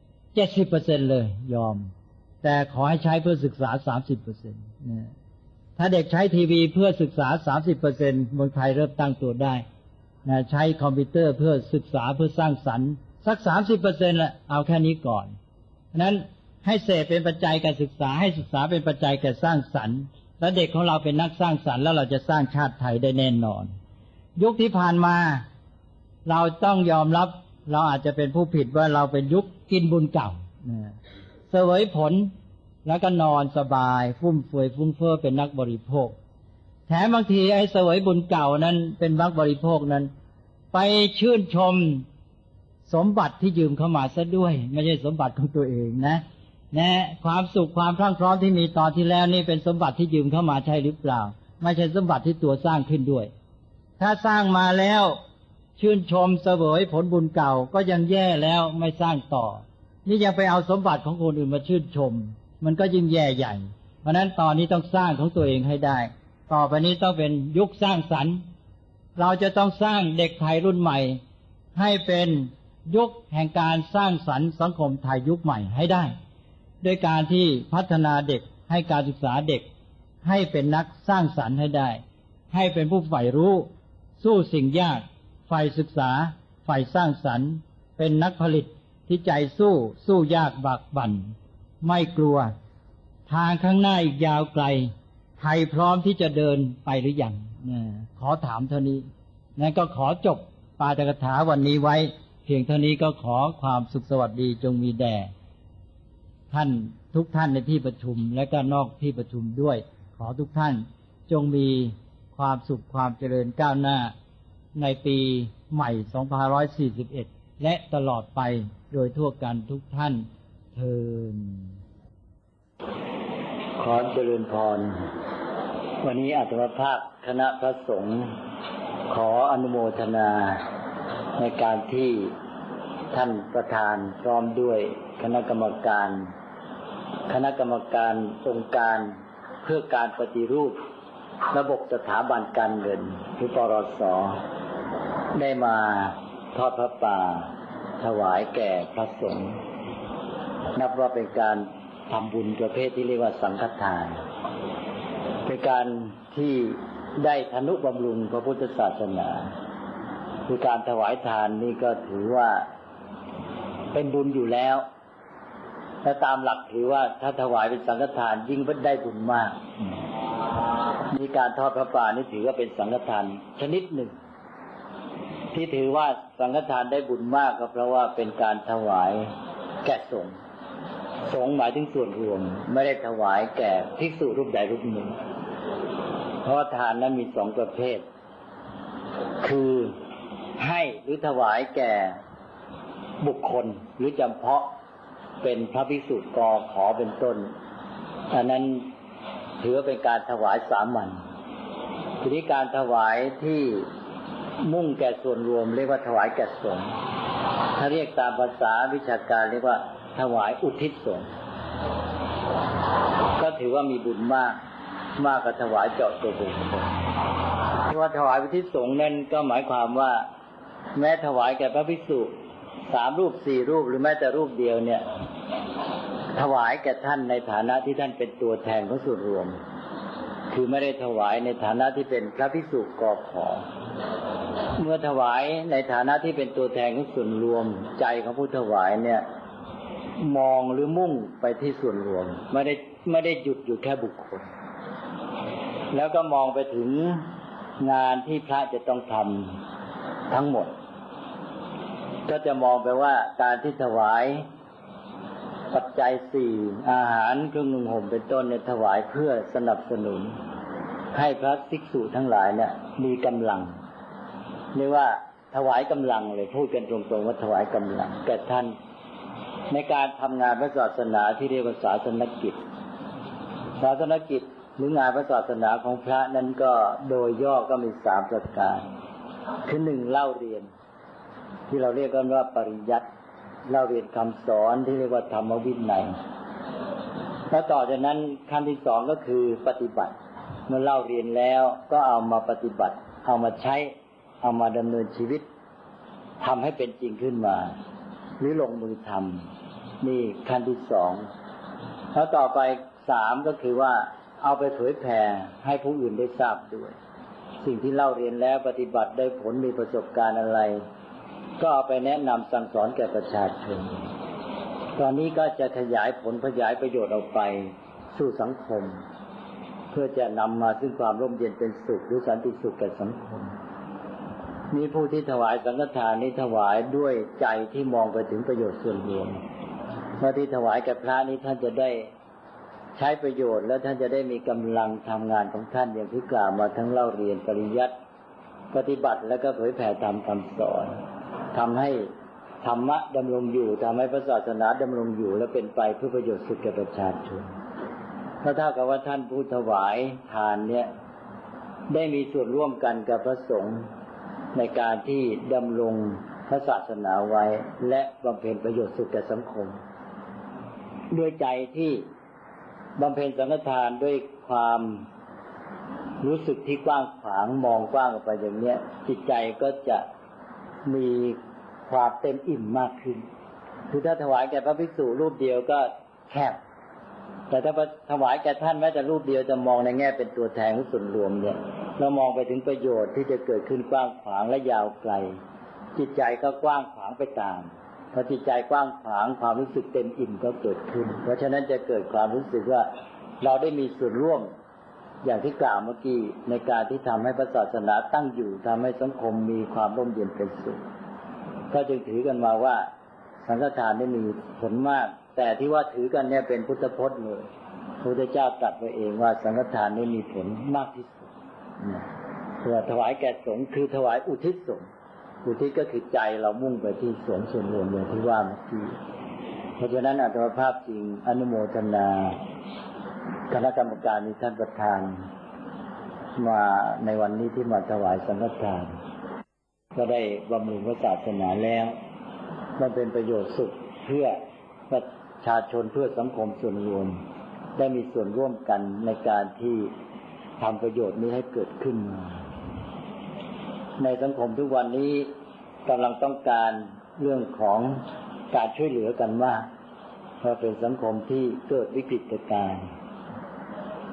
70% เลยยอมแต่ขอให้ใช้เพื่อศึกษา 30% นะถ้าเด็กใช้ทีวีเพื่อศึกษา 30% เมืองไทยเริ่มตั้งตัวได้นะใช้คอมพิวเตอร์เพื่อศึกษาเพื่อสร้างสรรค์สัก 30% ละเอาแค่นี้ก่อนนั้นให้เสพเป็นปัจจัยการศึกษาให้ศึกษาเป็นปัจจัยแก่สร้างสรรค์แล้วเด็กของเราเป็นนักสร้างสรรค์แล้วเราจะสร้างชาติไทยได้แน่นอนยุคที่ผ่านมาเราต้องยอมรับเราอาจจะเป็นผู้ผิดว่าเราเป็นยุคกินบุญเก่าเสวยผลแล้วก็นอนสบายฟุ่มเฟือยฟุ้งเฟ้อเป็นนักบริโภคแถมบางทีไอ้เสวยบุญเก่านั้นเป็นนักบริโภคนั้นไปชื่นชมสมบัติที่ยืมเข้ามาซะด้วยไม่ใช่สมบัติของตัวเองนะความสุขความพรั่งพร้อมที่มีตอนที่แล้วนี่เป็นสมบัติที่ยืมเข้ามาใช่หรือเปล่าไม่ใช่สมบัติที่ตัวสร้างขึ้นด้วยถ้าสร้างมาแล้วชื่นชมเสวยผลบุญเก่าก็ยังแย่แล้วไม่สร้างต่อนี่ยังไปเอาสมบัติของคนอื่นมาชื่นชมมันก็ยิ่งแย่ใหญ่เพราะนั้นตอนนี้ต้องสร้างของตัวเองให้ได้ต่อไปนี้ต้องเป็นยุคสร้างสรรค์เราจะต้องสร้างเด็กไทยรุ่นใหม่ให้เป็นยุคแห่งการสร้างสรรค์สังคมไทยยุคใหม่ให้ได้โดยการที่พัฒนาเด็กให้การศึกษาเด็กให้เป็นนักสร้างสรรค์ให้ได้ให้เป็นผู้ใฝ่รู้สู้สิ่งยากใฝ่ศึกษาใฝ่สร้างสรรค์เป็นนักผลิตที่ใจสู้ยากบากบั่นไม่กลัวทางข้างหน้าอีกยาวไกลไทยพร้อมที่จะเดินไปหรือยังขอถามเท่านี้นั้นก็ขอจบปาฐกถาวันนี้ไว้เพียงเท่านี้ก็ขอความสุขสวัสดีจงมีแด่ท่านทุกท่านในที่ประชุมและก็นอกที่ประชุมด้วยขอทุกท่านจงมีความสุขความเจริญก้าวหน้าในปีใหม่2541และตลอดไปโดยทั่วกันทุกท่านเทอญขอเจริญพรวันนี้อาตมาภาพคณะพระสงฆ์ขออนุโมทนาในการที่ท่านประธานพร้อมด้วยคณะกรรมการองค์การเพื่อการปฏิรูประบบสถาบันการเงินหรือปรส.ได้มาทอดพระป่าถวายแก่พระสงฆ์นับว่าเป็นการทำบุญประเภทที่เรียกว่าสังฆทานเป็นการที่ได้ทนุบำรุงพระพุทธศาสนาคือการถวายทานนี่ก็ถือว่าเป็นบุญอยู่แล้วถ้าตามหลักถือว่าถ้าถวายเป็นสังฆทานยิ่งได้บุญมากมีการทอดพระป่านี่ถือว่าเป็นสังฆทานชนิดหนึ่งที่ถือว่าสังฆทานได้บุญมากก็เพราะว่าเป็นการถวายแก่สงฆ์สงฆ์หมายถึงส่วนรวมไม่ได้ถวายแก่ภิกษุรูปใดรูปหนึ่งเพราะทานนั้นมีสองประเภทคือให้หรือถวายแก่บุคคลหรือจำเพาะเป็นพระภิกษุกขอเป็นต้นอันนั้นถือว่าเป็นการถวายสามัญทีนี้การถวายที่มุ่งแก่ส่วนรวมเรียกว่าถวายแก่สงฆ์ถ้าเรียกตามภาษาวิชาการเรียกว่าถวายอุทิศสงฆ์ก็ถือว่ามีบุญมากกว่าถวายเจาะตัวบุคคลที่ว่าถวายอุทิศสงฆ์นั้นก็หมายความว่าแม้ถวายแก่พระภิกษุ3 รูป 4 รูปหรือแม้แต่รูปเดียวเนี่ยถวายแก่ท่านในฐานะที่ท่านเป็นตัวแทนของส่วนรวมคือไม่ได้ถวายในฐานะที่เป็นพระภิกษุกขอเมื่อถวายในฐานะที่เป็นตัวแทนของส่วนรวมใจของผู้ถวายเนี่ยมองหรือมุ่งไปที่ส่วนรวมไม่ได้หยุดอยู่แค่บุคคลแล้วก็มองไปถึงงานที่พระจะต้องทำทั้งหมดก็จะมองไปว่าการที่ถวายปัจจัย4อาหารเครื่องนุ่งห่มเป็นต้นเนี่ยถวายเพื่อสนับสนุนให้พระภิกษุทั้งหลายเนี่ยมีกำลังเรียกว่าถวายกำลังเลยพูดกันตรงๆว่าถวายกำลังแก่ท่านในการทำงานพระศาสนาที่เรียกว่าศาสนกิจหรืองานพระศาสนาของพระนั้นก็โดยย่อก็มี3ประการคือ1เล่าเรียนที่เราเรียกกันว่าปริยัติเล่าเรียนคำสอนที่เรียกว่าธรรมวินัยแล้วต่อจากนั้นขั้นที่2ก็คือปฏิบัติเมื่อเล่าเรียนแล้วก็เอามาปฏิบัติเอามาใช้เอามาดำเนินชีวิตทำให้เป็นจริงขึ้นมาหรือลงมือทำนี่ขั้นที่2แล้วต่อไป3ก็คือว่าเอาไปเผยแผ่ให้ผู้อื่นได้ทราบด้วยสิ่งที่เล่าเรียนแล้วปฏิบัติได้ผลมีประสบการณ์อะไรก็เอาไปแนะนำสั่งสอนแก่ประชาชนตอนนี้ก็จะขยายผลขยายประโยชน์ออกไปสู่สังคมเพื่อจะนำมาซึ่งความร่มเย็นเป็นสุขหรือสันติสุขแก่สังคมมีผู้ที่ถวายสังฆทานนี้ถวายด้วยใจที่มองไปถึงประโยชน์ส่วนรวมเมื่อที่ถวายแก่พระนี้ท่านจะได้ใช้ประโยชน์และท่านจะได้มีกำลังทำงานของท่านอย่างที่กล่าวมาทั้งเล่าเรียนปริยัติปฏิบัติแล้วก็เผยแผ่ธรรมคำสอนทำให้ธรรมะดำรงอยู่ทำให้พระศาสนาดำรงอยู่และเป็นไปเพื่อประโยชน์สุขแก่ประชาชนถ้าเท่ากับว่าท่านผู้ถวายทานเนี่ยได้มีส่วนร่วมกันกับพระสงฆ์ในการที่ดำรงพระศาสนาไว้และบำเพ็ญประโยชน์สุขแก่สังคมด้วยใจที่บำเพ็ญสังฆทานด้วยความรู้สึกที่กว้างขวางมองกว้างออกไปอย่างเนี้ยจิตใจก็จะมีความเต็มอิ่มมากขึ้นคือถ้าถวายแก่พระภิกษุรูปเดียวก็แคบแต่ถ้าถวายแก่ท่านแม้แต่รูปเดียวจะมองในแง่เป็นตัวแทนของส่วนรวมเนี่ยเรามองไปถึงประโยชน์ที่จะเกิดขึ้นกว้างขวางและยาวไกลจิตใจก็กว้างขวางไปตามพอจิตใจกว้างขวางความรู้สึกเต็มอิ่มก็เกิดขึ้นเพราะฉะนั้นจะเกิดความรู้สึกว่าเราได้มีส่วนร่วมอย่างที่กล่าวเมื่อกี้ในการที่ทำให้พระศาสนาตั้งอยู่ทำให้สังคมมีความร่มเย็นเป็นสุขก็จึงถือกันมาว่าสังฆทานได้มีผลมากแต่ที่ว่าถือกันเนี่ยเป็นพุทธพจน์เลยพระพุทธเจ้าตรัสไว้เองว่าสังฆทานได้มีผลมากที่สุดเพื่อถวายแก่สงฆ์คือถวายอุทิศสงฆ์อุทิศก็คือใจเรามุ่งไปที่สงฆ์ส่วนรวมอย่างที่ว่าเมื่อกี้เพราะฉะนั้นอาตมาภาพจริงอนุโมทนาคณะกรรมการมีท่านประธานมาในวันนี้ที่มาถวายสังฆทานก็ได้บำรุงพระศาสนาแล้วมันเป็นประโยชน์สุขเพื่อประชาชนเพื่อสังคมส่วนรวมได้มีส่วนร่วมกันในการที่ทำประโยชน์นี้ให้เกิดขึ้นมาในสังคมทุกวันนี้กำลังต้องการเรื่องของการช่วยเหลือกันมากเพราะเป็นสังคมที่เกิดวิกฤตการณ์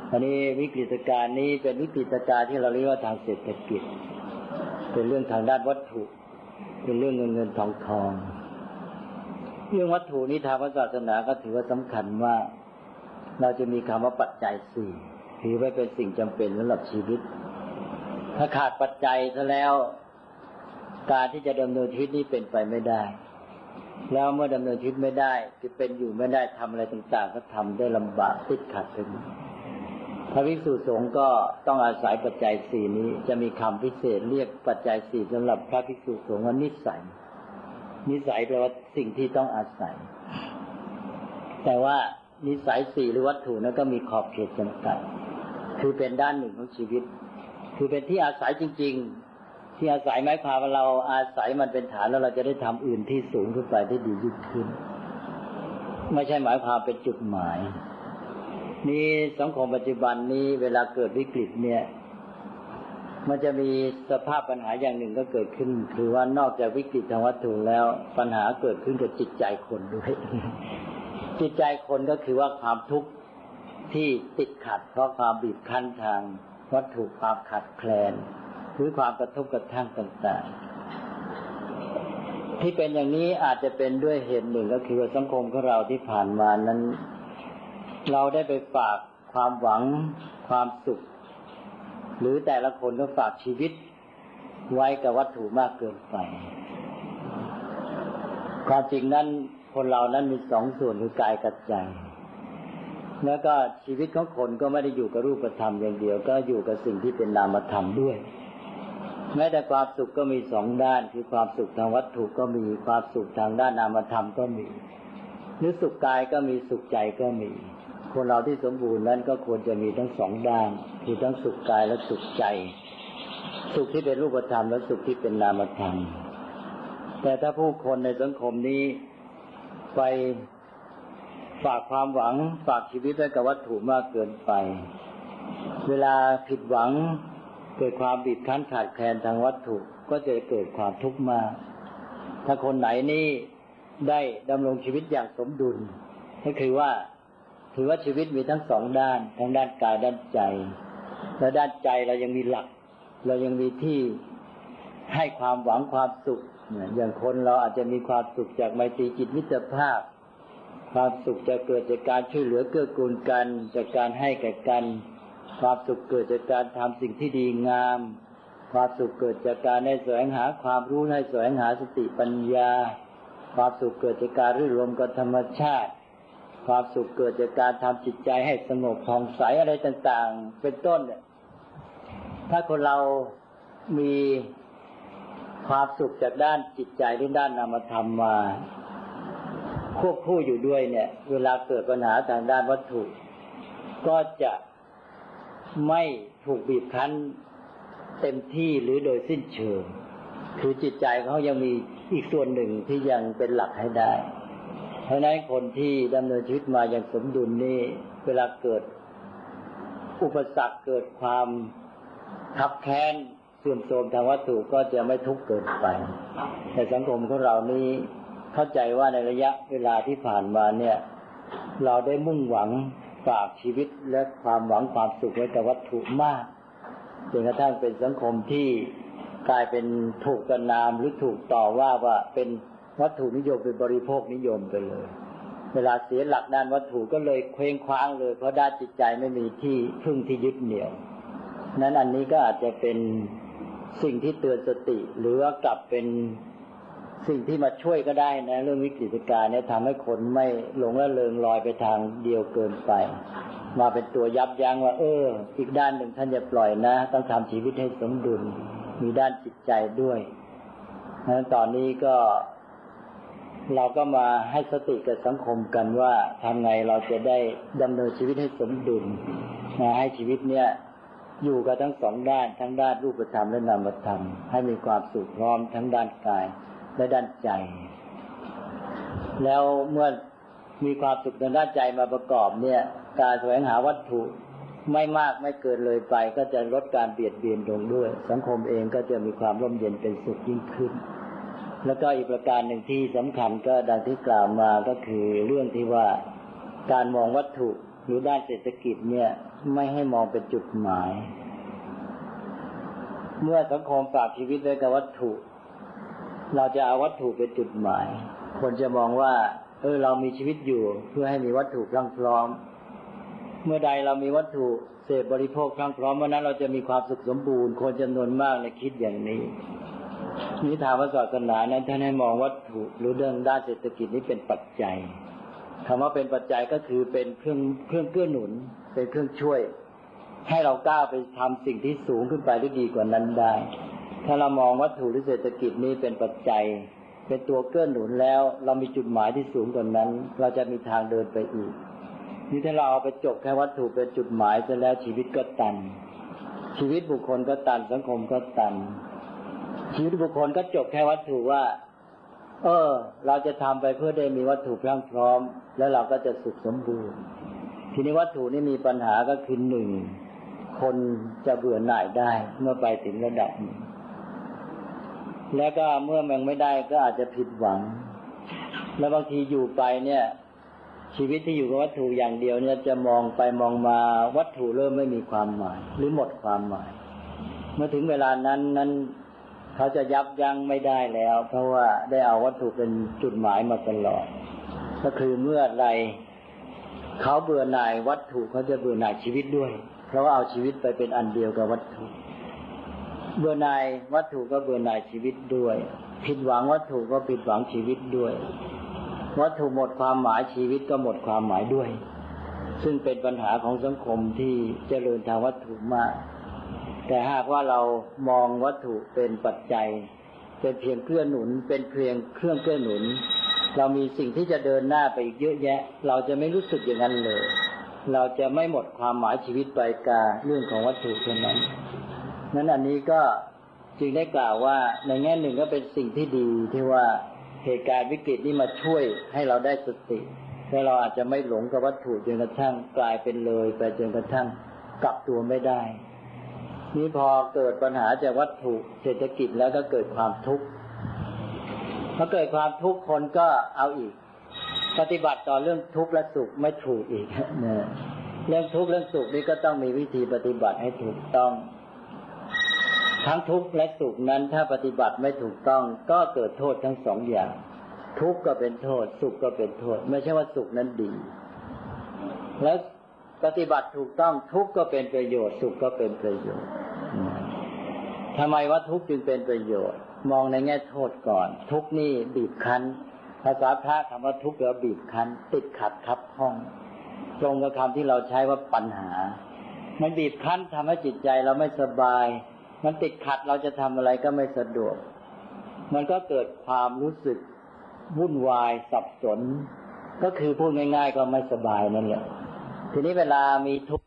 อันนี้วิกฤตการณ์นี้เป็นวิกฤตการณ์ที่เราเรียกว่าทางเศรษฐกิจเป็นเรื่องทางด้านวัตถุเป็นเรื่องเงินทองเรื่องวัตถุนี้ทางศาสนาก็ถือว่าสำคัญมากเราจะมีคำว่าปัจจัยสี่ถือไว้เป็นสิ่งจำเป็นสำหรับชีวิตถ้าขาดปัจจัยซะแล้วการที่จะดำเนินชีวิตนี้เป็นไปไม่ได้แล้วเมื่อดำเนินชีวิตไม่ได้จะเป็นอยู่ไม่ได้ทำอะไรต่างๆก็ทำได้ลำบากติดขัดไปหมดพระภิกษุสงฆ์ก็ต้องอาศัยปัจจัยสี่นี้จะมีคำพิเศษเรียกปัจจัยสี่สำหรับพระภิกษุสงฆ์ว่านิสัยแปลว่าสิ่งที่ต้องอาศัยแต่ว่านิสัยสี่หรือวัตถุนั้นก็มีขอบเขตจำกัดคือเป็นด้านหนึ่งของชีวิตคือเป็นที่อาศัยจริงๆที่อาศัยหมายความว่าเราอาศัยมันเป็นฐานแล้วเราจะได้ทำอื่นที่สูงขึ้นไปที่ดียิ่งขึ้นไม่ใช่หมายความเป็นจุดหมายนี่สังคมปัจจุบันนี้เวลาเกิดวิกฤตเนี่ยมันจะมีสภาพปัญหาอย่างหนึ่งก็เกิดขึ้นคือว่านอกจากวิกฤตทางวัตถุแล้วปัญหาเกิดขึ้นกับจิตใจคนด้วยจิตใจคนก็คือว่าความทุกข์ที่ติดขัดเพราะความบีบคั้นทางวัตถุความขัดแคลนหรือความกระทบกระทั่งต่างๆที่เป็นอย่างนี้อาจจะเป็นด้วยเหตุหนึ่งก็คือว่าสังคมของเราที่ผ่านมานั้นเราได้ไปฝากความหวังความสุขหรือแต่ละคนก็ฝากชีวิตไว้กับวัตถุมากเกินไปความจริงนั้นคนเรานั้นมีสองส่วนคือกายกับใจแล้วก็ชีวิตของคนก็ไม่ได้อยู่กับรูปธรรมอย่างเดียวก็อยู่กับสิ่งที่เป็นนามธรรมด้วยแม้แต่ความสุขก็มีสองด้านคือความสุขทางวัตถุก็มีความสุขทางด้านนามธรรมก็มีหรือสุขกายก็มีสุขใจก็มีคนเราที่สมบูรณ์นั้นก็ควรจะมีทั้งสองด้านคือทั้งสุขกายและสุขใจสุขที่เป็นรูปธรรมและสุขที่เป็นนามธรรมแต่ถ้าผู้คนในสังคมนี้ไปฝากความหวังฝากชีวิตไว้กับวัตถุมากเกินไปเวลาผิดหวังเกิดความบีบคั้นขาดแคลนทางวัตถุก็จะเกิดความทุกข์มากถ้าคนไหนนี่ได้ดำรงชีวิตอย่างสมดุลก็คือว่าถือว่าชีวิตมีทั้งสองด้านทั้งด้านกายด้านใจและด้านใจเรายังมีหลักเรายังมีที่ให้ความหวังความสุขอย่างคนเราอาจจะมีความสุขจากไมตรีจิตมิตรภาพความสุขจะเกิดจากการช่วยเหลือเกื้อกูลกันจากการให้แก่กันความสุขเกิดจากการทำสิ่งที่ดีงามความสุขเกิดจากการได้แสวงหาความรู้ได้แสวงหาสติปัญญาความสุขเกิดจากการรื่นรมกับธรรมชาติความสุขเกิดจากการทำจิตใจให้สงบผ่องใสอะไรต่างๆเป็นต้นเนี่ยถ้าคนเรามีความสุขจากด้านจิตใจหรือด้านนามธรรมมาควบคู่อยู่ด้วยเนี่ยเวลาเกิดปัญหาทางด้านวัตถุก็จะไม่ถูกบีบคั้นเต็มที่หรือโดยสิ้นเชิงคือจิตใจเขายังมีอีกส่วนหนึ่งที่ยังเป็นหลักให้ได้เพราะฉะนั้นคนที่ดำเนินชีวิตมาอย่างสมดุลนี่เวลาเกิดอุปสรรคเกิดความขับแค้นเสื่อมโทรมทางวัตถุก็จะไม่ทุกข์เกินไปแต่สังคมของเรานี้เข้าใจว่าในระยะเวลาที่ผ่านมาเนี่ยเราได้มุ่งหวังฝากชีวิตและความหวังความสุขไว้กับวัตถุมากจนกระทั่งเป็นสังคมที่กลายเป็นถูกประณามหรือถูกต่อว่าเป็นวัตถุนิยมเป็นบริโภคนิยมไปเลยเวลาเสียหลักด้านวัตถุก็เลยเคว้งคว้างเลยเพราะด้านจิตใจไม่มีที่พึ่งที่ยึดเหนี่ยวนั้นอันนี้ก็อาจจะเป็นสิ่งที่เตือนสติหรือว่ากลับเป็นสิ่งที่มาช่วยก็ได้นะเรื่องวิกฤตการณ์เนี่ยทำให้คนไม่หลงละเลงลอยไปทางเดียวเกินไปมาเป็นตัวยับยั้งว่าอีกด้านหนึ่งท่านอย่าปล่อยนะต้องทำชีวิตให้สมดุลมีด้านจิตใจด้วยนั้นตอนนี้ก็เราก็มาให้สติกับสังคมกันว่าทำไงเราจะได้ดำเนินชีวิตให้สมดุลให้ชีวิตเนี่ยอยู่กับทั้งสองด้านทั้งด้านรูปธรรมและนามธรรมให้มีความสุขพร้อมทั้งด้านกายและด้านใจแล้วเมื่อมีความสุขทางด้านใจมาประกอบเนี่ยการแสวงหาวัตถุไม่มากไม่เกินเลยไปก็จะลดการเบียดเบียนลงด้วยสังคมเองก็จะมีความร่มเย็นเป็นสุขยิ่งขึ้นแล้วก็อีกประการหนึ่งที่สำคัญก็ดังที่กล่าวมาก็คือเรื่องที่ว่าการมองวัตถุหรือด้านเศรษฐกิจเนี่ยไม่ให้มองเป็นจุดหมายเมื่อสังคมฝากชีวิตไว้กับวัตถุเราจะเอาวัตถุเป็นจุดหมายคนจะมองว่าเรามีชีวิตอยู่เพื่อให้มีวัตถุพรั่งพร้อมเมื่อใดเรามีวัตถุเสพบริโภคพรั่งพร้อมเมื่อนั้นเราจะมีความสุขสมบูรณ์คนจำนวนมากในคิดอย่างนี้นิทานศาสนานั้นท่านให้มองวัตถุหรือเรื่องด้านเศรษฐกิจนี้เป็นปัจจัยคำว่าเป็นปัจจัยก็คือเป็นเครื่องเกื้อหนุนเป็นเครื่องช่วยให้เราก้าวไปทำสิ่งที่สูงขึ้นไปได้ดีกว่านั้นได้ถ้าเรามองวัตถุหรือเศรษฐกิจนี้เป็นปัจจัยเป็นตัวเกื้อหนุนแล้วเรามีจุดหมายที่สูงกว่านั้นเราจะมีทางเดินไปอีกนี่ถ้าเราเอาไปจบแค่วัตถุเป็นจุดหมายซะแล้วชีวิตก็ตันชีวิตบุคคลก็ตันสังคมก็ตันชีวิตบุคคลก็จบแค่วัตถุว่าเราจะทำไปเพื่อได้มีวัตถุพรั่งพร้อมแล้วเราก็จะสุขสมบูรณ์ทีนี้วัตถุนี่มีปัญหาก็คือหนึ่งคนจะเบื่อหน่ายได้เมื่อไปถึงระดับหนึ่งแล้วก็เมื่อมันไม่ได้ก็อาจจะผิดหวังแล้วบางทีอยู่ไปเนี่ยชีวิตที่อยู่กับวัตถุอย่างเดียวเนี่ยจะมองไปมองมาวัตถุเริ่มไม่มีความหมายหรือหมดความหมายเมื่อถึงเวลานั้นเขาจะยับยั้งไม่ได้แล้วเพราะว่าได้เอาวัตถุเป็นจุดหมายมาตลอดก็คือเมื่อใดเขาเบื่อหน่ายวัตถุเขาจะเบื่อหน่ายชีวิตด้วยเพราะว่าเอาชีวิตไปเป็นอันเดียวกับวัตถุเบื่อหน่ายวัตถุก็เบื่อหน่ายชีวิตด้วยผิดหวังวัตถุก็ผิดหวังชีวิตด้วยวัตถุหมดความหมายชีวิตก็หมดความหมายด้วยซึ่งเป็นปัญหาของสังคมที่เจริญทางวัตถุมากแต่หากว่าเรามองวัตถุเป็นปัจจัยเป็นเพียงเกื้อหนุนเป็นเพียงเครื่องเกื้อหนุนเรามีสิ่งที่จะเดินหน้าไปอีกเยอะแยะเราจะไม่รู้สึกอย่างนั้นเลยเราจะไม่หมดความหมายชีวิตไปกับเรื่องของวัตถุเท่านั้นนั้นอันนี้ก็จึงได้กล่าวว่าในแง่หนึ่งก็เป็นสิ่งที่ดีที่ว่าเหตุการณ์วิกฤตนี้มาช่วยให้เราได้สติและเราอาจจะไม่หลงกับวัตถุจนกระทั่งกลายเป็นเลยไปจนกระทั่งกลับตัวไม่ได้นี่พอเกิดปัญหาจากวัตถุเศรษฐกิจแล้วก็เกิดความทุกข์พอเกิดความทุกข์คนก็เอาอีกปฏิบัติต่อเรื่องทุกข์และสุขไม่ถูกอีกเนี่ยเรื่องทุกข์เรื่องสุขนี่ก็ต้องมีวิธีปฏิบัติให้ถูกต้องทั้งทุกข์และสุขนั้นถ้าปฏิบัติไม่ถูกต้องก็เกิดโทษทั้งสองอย่างทุกข์ก็เป็นโทษสุขก็เป็นโทษไม่ใช่ว่าสุขนั้นดีแล้วปฏิบัติถูกต้องทุกข์ก็เป็นประโยชน์สุขก็เป็นประโยชน์ทำไมว่าทุกข์จึงเป็นประโยชน์มองในแง่โทษก่อนทุกข์นี่บีบคั้นภาษาพระคำว่าทุกข์แล้วบีบคั้นติดขัดคับข้องตรงกับคำที่เราใช้ว่าปัญหามันบีบคั้นทำให้จิตใจเราไม่สบายมันติดขัดเราจะทำอะไรก็ไม่สะดวกมันก็เกิดความรู้สึกวุ่นวายสับสนก็คือพูดง่ายๆก็ไม่สบายนั่นแหละทีนี้เวลามีทุกข์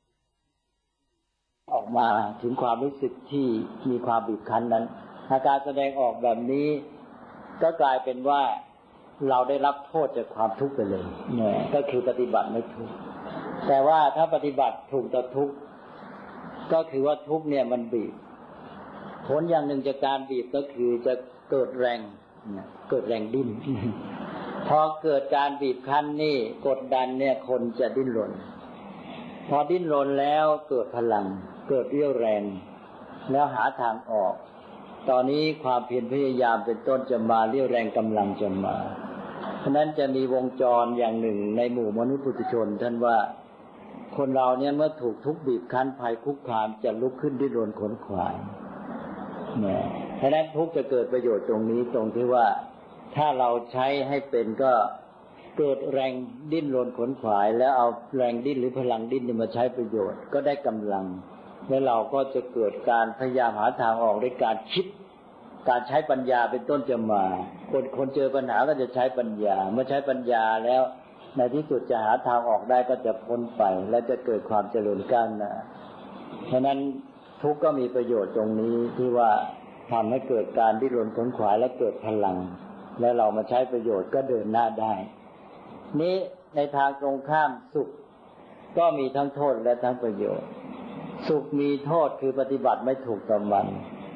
ออกมาถึงความรู้สึกที่มีความบีบคั้นนั้นอาการแสดงออกแบบนี้ก็กลายเป็นว่าเราได้รับโทษจากความทุกข์ไปเลยเนี่ยก็คือปฏิบัติไม่ถูกแต่ว่าถ้าปฏิบัติถูกต่อทุกข์ก็คือว่าทุกข์เนี่ยมันบีบผลอย่างหนึ่งจากการบีบก็คือจะเกิดแรงดิ้นพอเกิดการบีบคั้นนี่กดดันเนี่ยคนจะดิ้นรนพอดิ้นรนแล้วเกิดพลังเกิดเรี่ยวแรงแล้วหาทางออกตอนนี้ความเพียรพยายามเป็นต้นจะมาเรี่ยวแรงกำลังจะมาเพราะนั้นจะมีวงจรอย่างหนึ่งในหมู่มนุษย์ปุถุชนท่านว่าคนเราเนี่ยเมื่อถูกทุกข์บีบคั้นภัยคุกคามจะลุกขึ้นดิ้นรนขนขวายเนี่ยเพราะนั้นทุกข์จะเกิดประโยชน์ตรงนี้ตรงที่ว่าถ้าเราใช้ให้เป็นก็เกิดแรงดิ้นรนขนขวายแล้วเอาแรงดิ้นหรือพลังดิ้นนี่มาใช้ประโยชน์ก็ได้กำลังแล้วเราก็จะเกิดการพยายามหาทางออกด้วยการคิดการใช้ปัญญาเป็นต้นจะมาคนเจอปัญหาก็จะใช้ปัญญาเมื่อใช้ปัญญาแล้วในที่สุดจะหาทางออกได้ก็จะพ้นไปและจะเกิดความเจริญก้าวหน้าเพราะนั้นทุกข์ก็มีประโยชน์ตรงนี้ที่ว่าทำให้เกิดการดิ้นรนขนขวายและเกิดพลังและเรามาใช้ประโยชน์ก็เดินหน้าได้นี้ในทางตรงข้ามสุขก็มีทั้งโทษและทั้งประโยชน์สุขมีโทษคือปฏิบัติไม่ถูกต่อมัน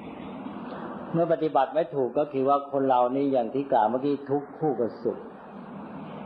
เมื่อปฏิบัติไม่ถูกก็คือว่าคนเรานี่อย่างที่กล่าวเมื่อกี้ทุกข์คู่กับสุข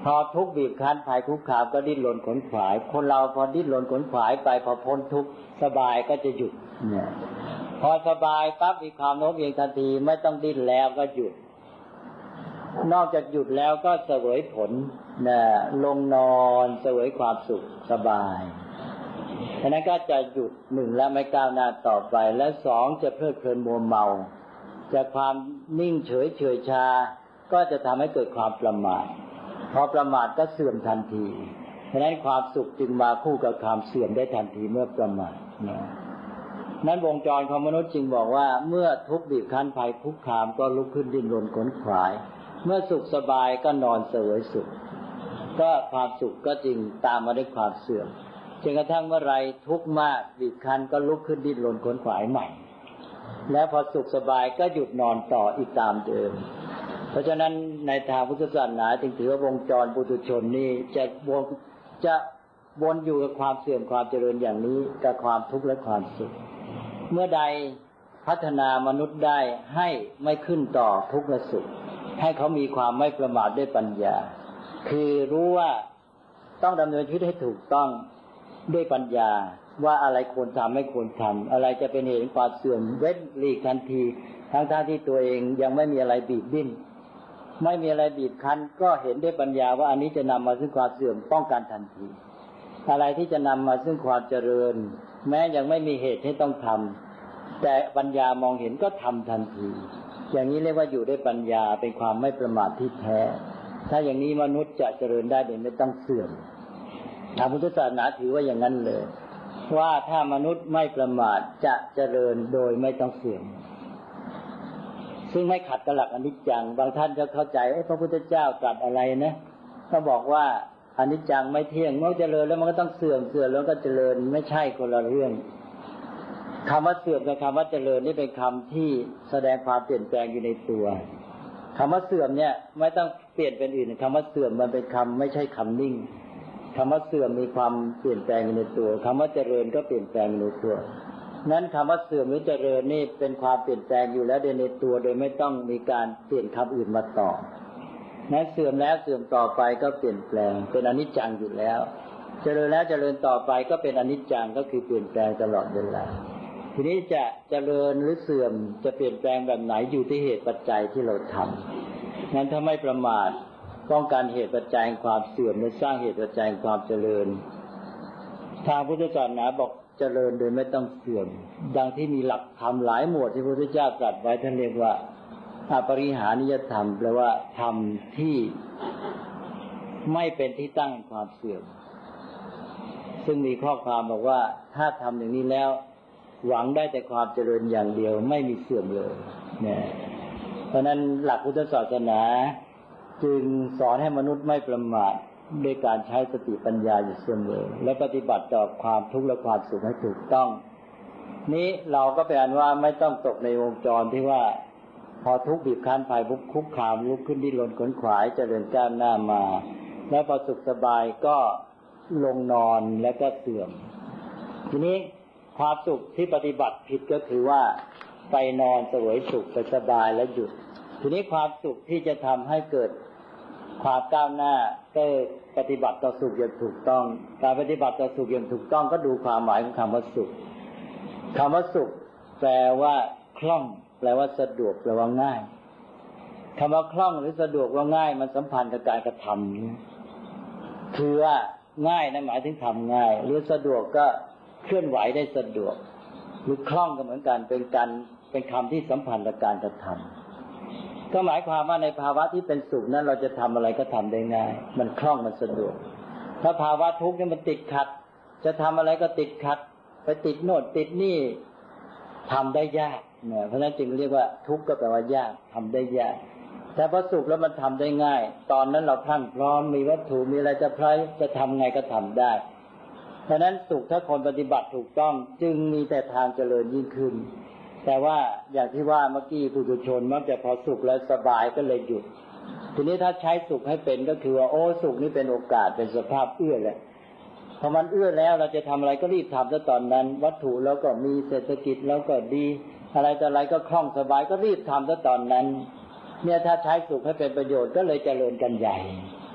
พอทุกข์บีบคั้นภัยคุกคามก็ดิ้นรนขนขวายคนเราพอดิ้นรนขนขวายไปพอพ้นทุกข์สบายก็จะหยุดเนี่ยพอสบายปั๊บมีความโน้มเอียงทันทีไม่ต้องดิ้นแล้วก็หยุดนอกจากหยุดแล้วก็เสวยผลนะลงนอนเสวยความสุขสบายฉะนั้นก็จะหยุดหนึ่งแล้วไม่ก้าวหน้าต่อไปและสองจะเพลิดเพลินมัวเมาจากความนิ่งเฉยเฉยชาก็จะทำให้เกิดความประมาทพอประมาทก็เสื่อมทันทีฉะนั้นความสุขจึงมาคู่กับความเสื่อมได้ทันทีเมื่อประมาทนั้นวงจรของมนุษย์จึงบอกว่าเมื่อทุกข์บีบคั้นภัยคุกคามก็ลุกขึ้นดิ้นรนขนขวายเมื่อสุขสบายก็นอนเสวยสุขก็ความสุขก็จึงตามมาด้วยความเสื่อมจนกระทั่งเมื่อไรทุกข์มากบีบคั้นก็ลุกขึ้นดิ้นรนขนขวายใหม่แล้วพอสุขสบายก็หยุดนอนต่ออีกตามเดิมเพราะฉะนั้นในทางพุทธศาสนาจึงถือว่าวงจรปุถุชนนี่จะวนอยู่กับความเสื่อมความเจริญอย่างนี้กับความทุกข์และความสุขเมื่อใดพัฒนามนุษย์ได้ให้ไม่ขึ้นต่อทุกข์และสุขให้เขามีความไม่ประมาทด้วยปัญญาคือรู้ว่าต้องดำเนินชีวิตให้ถูกต้องด้วยปัญญาว่าอะไรควรทำไม่ควรทำอะไรจะเป็นเหตุแห่งความเสื่อมเว้นหลีกทันทีทั้งที่ตัวเองยังไม่มีอะไรบีบดิ้นไม่มีอะไรบีบคั้นก็เห็นด้วยปัญญาว่าอันนี้จะนำมาซึ่งความเสื่อมป้องกันทันทีอะไรที่จะนำมาซึ่งความเจริญแม้ยังไม่มีเหตุให้ต้องทำแต่ปัญญามองเห็นก็ทำทันทีอย่างนี้เรียกว่าอยู่ด้วยปัญญาเป็นความไม่ประมาทที่แท้ถ้าอย่างนี้มนุษย์จะเจริญได้โดยไม่ต้องเสื่อมทางพุทธศาสนาถือว่าอย่างนั้นเลยว่าถ้ามนุษย์ไม่ประมาทจะเจริญโดยไม่ต้องเสื่อมซึ่งไม่ขัดกับหลักอนิจจังบางท่านจะเข้าใจพระพุทธเจ้าตรัสอะไรนะเขาบอกว่าอนิจจังไม่เที่ยงเมื่อเจริญแล้วมันก็ต้องเสื่อมแล้วก็เจริญไม่ใช่คนละเรื่องคำว่าเสื่อมกับคำว่าเจริญนี่เป็นคำที่แสดงความเปลี่ยนแปลงอยู่ในตัวคำว่าเสื่อมเนี่ยไม่ต้องเปลี่ยนเป็นอื่นคำว่าเสื่อมมันเป็นคำไม่ใช่คำนิ่งคำว่าเสื่อมมีความเปลี่ยนแปลงอยู่ในตัวคำว่าเจริญก็เปลี่ยนแปลงอยู่ในตัวนั้นคำว่าเสื่อมหรือเจริญนี่เป็นความเปลี่ยนแปลงอยู่แล้วในตัวโดยไม่ต้องมีการเปลี่ยนคำอื่นมาต่อนั้นเสื่อมแล้วเสื่อมต่อไปก็เปลี่ยนแปลงเป็นอนิจจังอยู่แล้วเจริญแล้วเจริญต่อไปก็เป็นอนิจจังก็คือเปลี่ยนแปลงตลอดเวลาทีนี้จะเจริญหรือเสื่อมจะเปลี่ยนแปลงแบบไหนอยู่ที่เหตุปัจจัยที่เราทำงั้นถ้าไม่ประมาทป้องกันเหตุปัจจัยแห่งความเสื่อมและสร้างเหตุปัจจัยแห่งความเจริญทางพุทธศาสนาบอกเจริญโดยไม่ต้องเสื่อมดังที่มีหลักธรรมหลายหมวดที่พระพุทธเจ้าตรัสไว้ท่านเรียกว่าอปริหานิยธรรมแปลว่าธรรมที่ไม่เป็นที่ตั้งแห่งความเสื่อมซึ่งมีข้อความบอกว่าถ้าทำอย่างนี้แล้วหวังได้แต่ความเจริญอย่างเดียวไม่มีเสื่อมเลยเนี่ยเพราะนั้นหลักพุทธศาสนาจึงสอนให้มนุษย์ไม่ประมาทโดยการใช้สติปัญญาอยู่เสมอและปฏิบัติต่อความทุกข์และความสุขให้ถูกต้องนี้เราก็เป็นอันว่าไม่ต้องตกในวงจรที่ว่าพอทุกข์บีบคั้นภัยคุกคามลุกขึ้นดิ้นรนขนขวายเจริญก้าวหน้ามาแล้วพอสุขสบายก็ลงนอนแล้วก็เสื่อมทีนี้ความสุขที่ปฏิบัติผิดก็คือว่าไปนอนเสวยสุขไปสบายแล้วหยุดทีนี้ความสุขที่จะทำให้เกิดความก้าวหน้าก็ปฏิบัติต่อสุขอย่างถูกต้องการปฏิบัติต่อสุขอย่างถูกต้องก็ดูความหมายของคำว่าสุขคำว่าสุขแปลว่าคล่องแปลว่าสะดวกแปลว่าง่ายคำว่าคล่องหรือสะดวกว่าง่ายมันสัมพันธ์กับการกระทำคือว่าง่ายนั่นหมายถึงทำง่ายหรือสะดวกก็เคลื่อนไหวได้สะดวกหรือคล่องก็เหมือนกันเป็นคำที่สัมพันธ์กับการกระทำก็หมายความว่าในภาวะที่เป็นสุขนั้นเราจะทำอะไรก็ทำได้ง่ายมันคล่องมันสะดวกถ้าภาวะทุกข์นี่มันติดขัดจะทำอะไรก็ติดขัดไปติดโน่นติดนี่ทำได้ยากเนี่ยเพราะฉะนั้นจึงเรียกว่าทุกข์ก็แปลว่ายากทำได้ยากแต่พอสุขแล้วมันทำได้ง่ายตอนนั้นเราพรั่งพร้อมมีวัตถุมีอะไรจะทำไงก็ทำได้เพราะนั้นสุขถ้าคนปฏิบัติถูกต้องจึงมีแต่ทางเจริญยิ่งขึ้นแต่ว่าอย่างที่ว่าเมื่อกี้ปุถุชนมักจะพอสุขแล้วสบายก็เลยหยุดทีนี้ถ้าใช้สุขให้เป็นก็คือว่าโอ้สุขนี่เป็นโอกาสเป็นสภาพเอื้อแหละพอมันเอื้อแล้วเราจะทำอะไรก็รีบทำซะตอนนั้นวัตถุแล้วก็มีเศรษฐกิจแล้วก็ดีอะไรต่ออะไรก็คล่องสบายก็รีบทำซะตอนนั้นเนี่ยถ้าใช้สุขให้เป็นประโยชน์ก็เลยเจริญกันใหญ่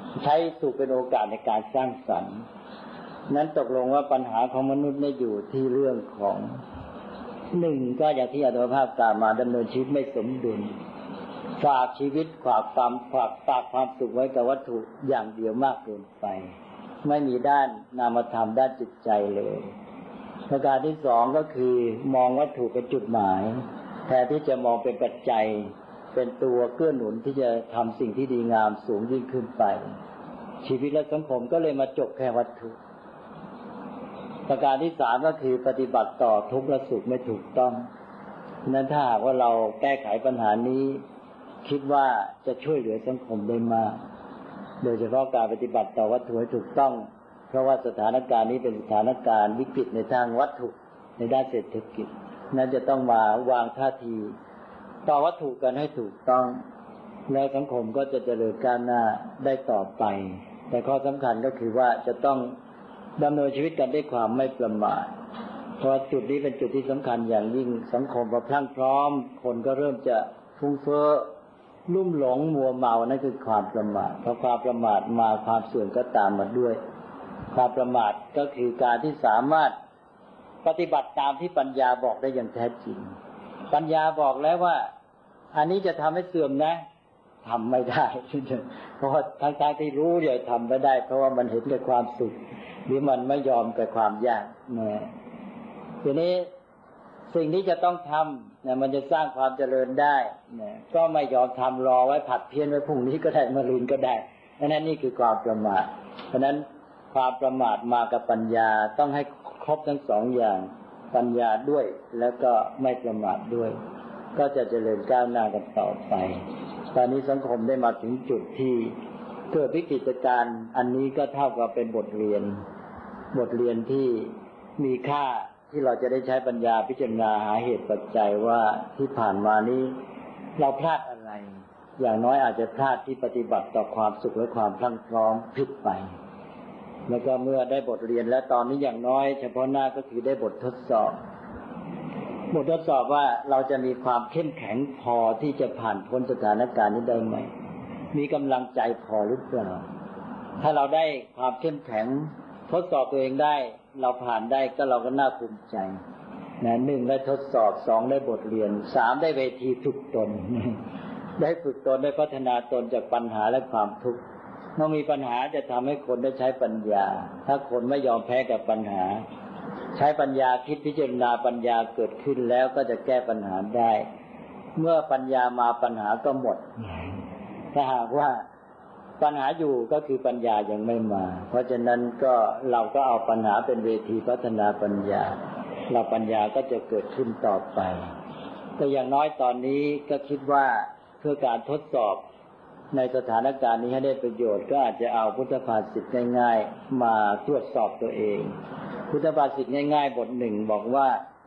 ใช้สุขเป็นโอกาสในการสร้างสรรค์นั้นตกลงว่าปัญหาของมนุษย์ไม่อยู่ที่เรื่องของหนึ่งก็อย่างที่อาตมาภาพกล่าวมาดำเนินชีวิตไม่สมดุลฝากชีวิตฝากความสุขไว้กับวัตถุอย่างเดียวมากเกินไปไม่มีด้านนามธรรมด้านจิตใจเลยประการที่สองก็คือมองวัตถุเป็นจุดหมายแทนที่จะมองเป็นปัจจัยเป็นตัวเกื้อหนุนที่จะทำสิ่งที่ดีงามสูงยิ่งขึ้นไปชีวิตและสังคมก็เลยมาจบแค่วัตถุประการที่สามก็คือปฏิบัติต่อทุกข์และสุขไม่ถูกต้องนั้นถ้าหากว่าเราแก้ไขปัญหานี้คิดว่าจะช่วยเหลือสังคมได้มากโดยเฉพาะการปฏิบัติต่อวัตถุให้ถูกต้องเพราะว่าสถานการณ์นี้เป็นสถานการณ์วิกฤตในทางวัตถุในด้านเศรษฐกิจนั้นจะต้องมาวางท่าทีต่อวัตถุกันให้ถูกต้องแล้วสังคมก็จะเจริญก้าวหน้าได้ต่อไปแต่ข้อสำคัญก็คือว่าจะต้องดำเนินชีวิตกันด้วยความไม่ประมาทเพราะจุดนี้เป็นจุดที่สำคัญอย่างยิ่งสังคมพอพรั่งพร้อมคนก็เริ่มจะฟุ้งเฟ้อลุ่มหลงมัวเมานั่นคือความประมาทพอความประมาทมาความเสื่อมก็ตามมาด้วยความประมาทก็คือการที่สามารถปฏิบัติตามที่ปัญญาบอกได้อย่างแท้จริงปัญญาบอกแล้วว่าอันนี้จะทำให้เสื่อมนะทำไม่ได้เพราะทั้งที่รู้เดี๋ยวทำไม่ได้เพราะว่ามันเห็นแต่ความสุขหรือมันไม่ยอมกับความยากนะทีนี้สิ่งที่จะต้องทำนะมันจะสร้างความเจริญได้นะก็ไม่ยอมทำรอไว้ผัดเพี้ยนไว้พรุ่งนี้ก็ได้มะรืนก็ได้นั่นนี่คือความประมาทเพราะนั้นความประมาทมากับปัญญาต้องให้ครบทั้งสองอย่างปัญญาด้วยแล้วก็ไม่ประมาทด้วยก็จะเจริญก้าวหน้ากันต่อไปตอนนี้สังคมได้มาถึงจุดที่เกิดวิกฤตการณ์อันนี้ก็เท่ากับเป็นบทเรียนที่มีค่าที่เราจะได้ใช้ปัญญาพิจารณาหาเหตุปัจจัยว่าที่ผ่านมานี้เราพลาดอะไรอย่างน้อยอาจจะพลาดที่ปฏิบัติต่อความสุขและความพรั่งพร้อมผิดไปแล้วก็เมื่อได้บทเรียนแล้วตอนนี้อย่างน้อยเฉพาะหน้าก็คือได้บททดสอบว่าเราจะมีความเข้มแข็งพอที่จะผ่านพ้นสถานการณ์นี้ได้ไหมมีกำลังใจพอหรือเปล่าถ้าเราได้ความเข้มแข็งทดสอบตัวเองได้เราผ่านได้ก็เราก็น่าภูมิใจนะหนึ่งได้ทดสอบสองได้บทเรียนสามได้เวทีฝึกตนได้ฝึกตนได้พัฒนาตนจากปัญหาและความทุกข์เมื่อมีปัญหาจะทำให้คนได้ใช้ปัญญาถ้าคนไม่ยอมแพ้กับปัญหาใช้ปัญญาคิดพิจารณาปัญญาเกิดขึ้นแล้วก็จะแก้ปัญหาได้เมื่อปัญญามาปัญหาก็หมดถ้าหากว่าปัญหาอยู่ก็คือปัญญายังไม่มาเพราะฉะนั้นก็เราก็เอาปัญหาเป็นเวทีพัฒนาปัญญาเราปัญญาก็จะเกิดขึ้นต่อไปแต่อย่างน้อยตอนนี้ก็คิดว่าเพื่อการทดสอบในสถานการณ์นี้ให้ได้ประโยชน์ก็อาจจะเอาพุทธภาษิตง่ายๆมาตรวจสอบตัวเองพุทธภาษิตง่ายๆบทหนึ่งบอกว่า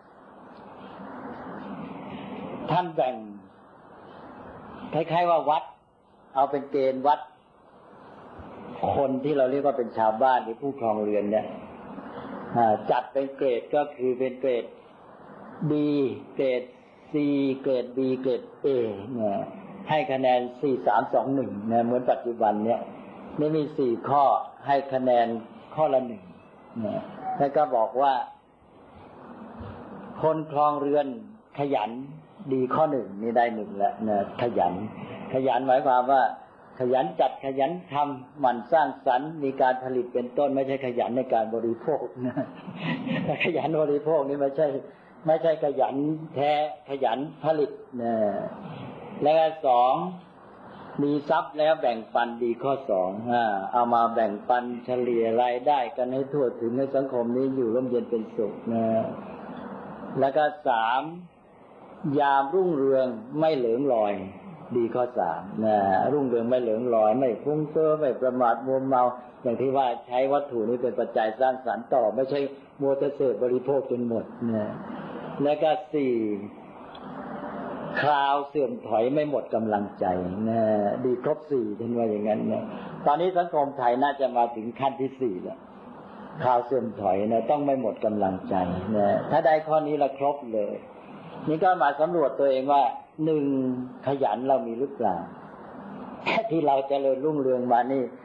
ท่านแบ่งคล้ายๆว่าวัดเอาเป็นเกณฑ์วัดคนที่เราเรียกว่าเป็นชาวบ้านหรือผู้ครองเรือนเนี่ยจัดเป็นเกรดก็คือเป็นเกรด B เกรด C เกรด B เกรด A เนี่ยให้คะแนน4-3-2-1นะเหมือนปัจจุบันเนี่ยนี่มี4ข้อให้คะแนนข้อละ1นะแล้วก็บอกว่าคนครองเรือนขยันดีข้อ1นี่ได้1แล้วนะขยันหมายความว่าขยันจัดขยันทำหมั่นสร้างสรรค์มีการผลิตเป็นต้นไม่ใช่ขยันในการบริโภคนะขยันบริโภคนี่ไม่ใช่ขยันแท้ขยันผลิตนะแล้วก็2มีทรัพย์แล้วแบ่งปันดีข้อ2เอามาแบ่งปันเฉลี่ยรายได้กันให้ทั่วถึงในสังคมนี้อยู่ร่มเย็นเป็นสุขนะแล้วก็3ยามรุ่งเรืองไม่เหลิงลอยดีข้อ3นะรุ่งเรืองไม่เหลิงลอยไม่ฟุ้งเฟ้อไม่ประมาทมัวเมาอย่างที่ว่าใช้วัตถุนี้เป็นปัจจัยสร้างสรรค์ต่อไม่ใช่มัวแต่เสพบริโภคจนหมดนะแล้วก็4คราวเสื่อมถอยไม่หมดกำลังใจนะดีครบ4ท่านว่าอย่างนั้นนะตอนนี้สังคมไทยน่าจะมาถึงขั้นที่4แล้วคราวเสื่อมถอยนะต้องไม่หมดกำลังใจนะถ้าได้ข้อนี้ละครบเลยนี่ก็มาสำรวจตัวเองว่า1ขยันเรามีหรือเปล่าที่เราเจริญรุ่งเรืองมานี่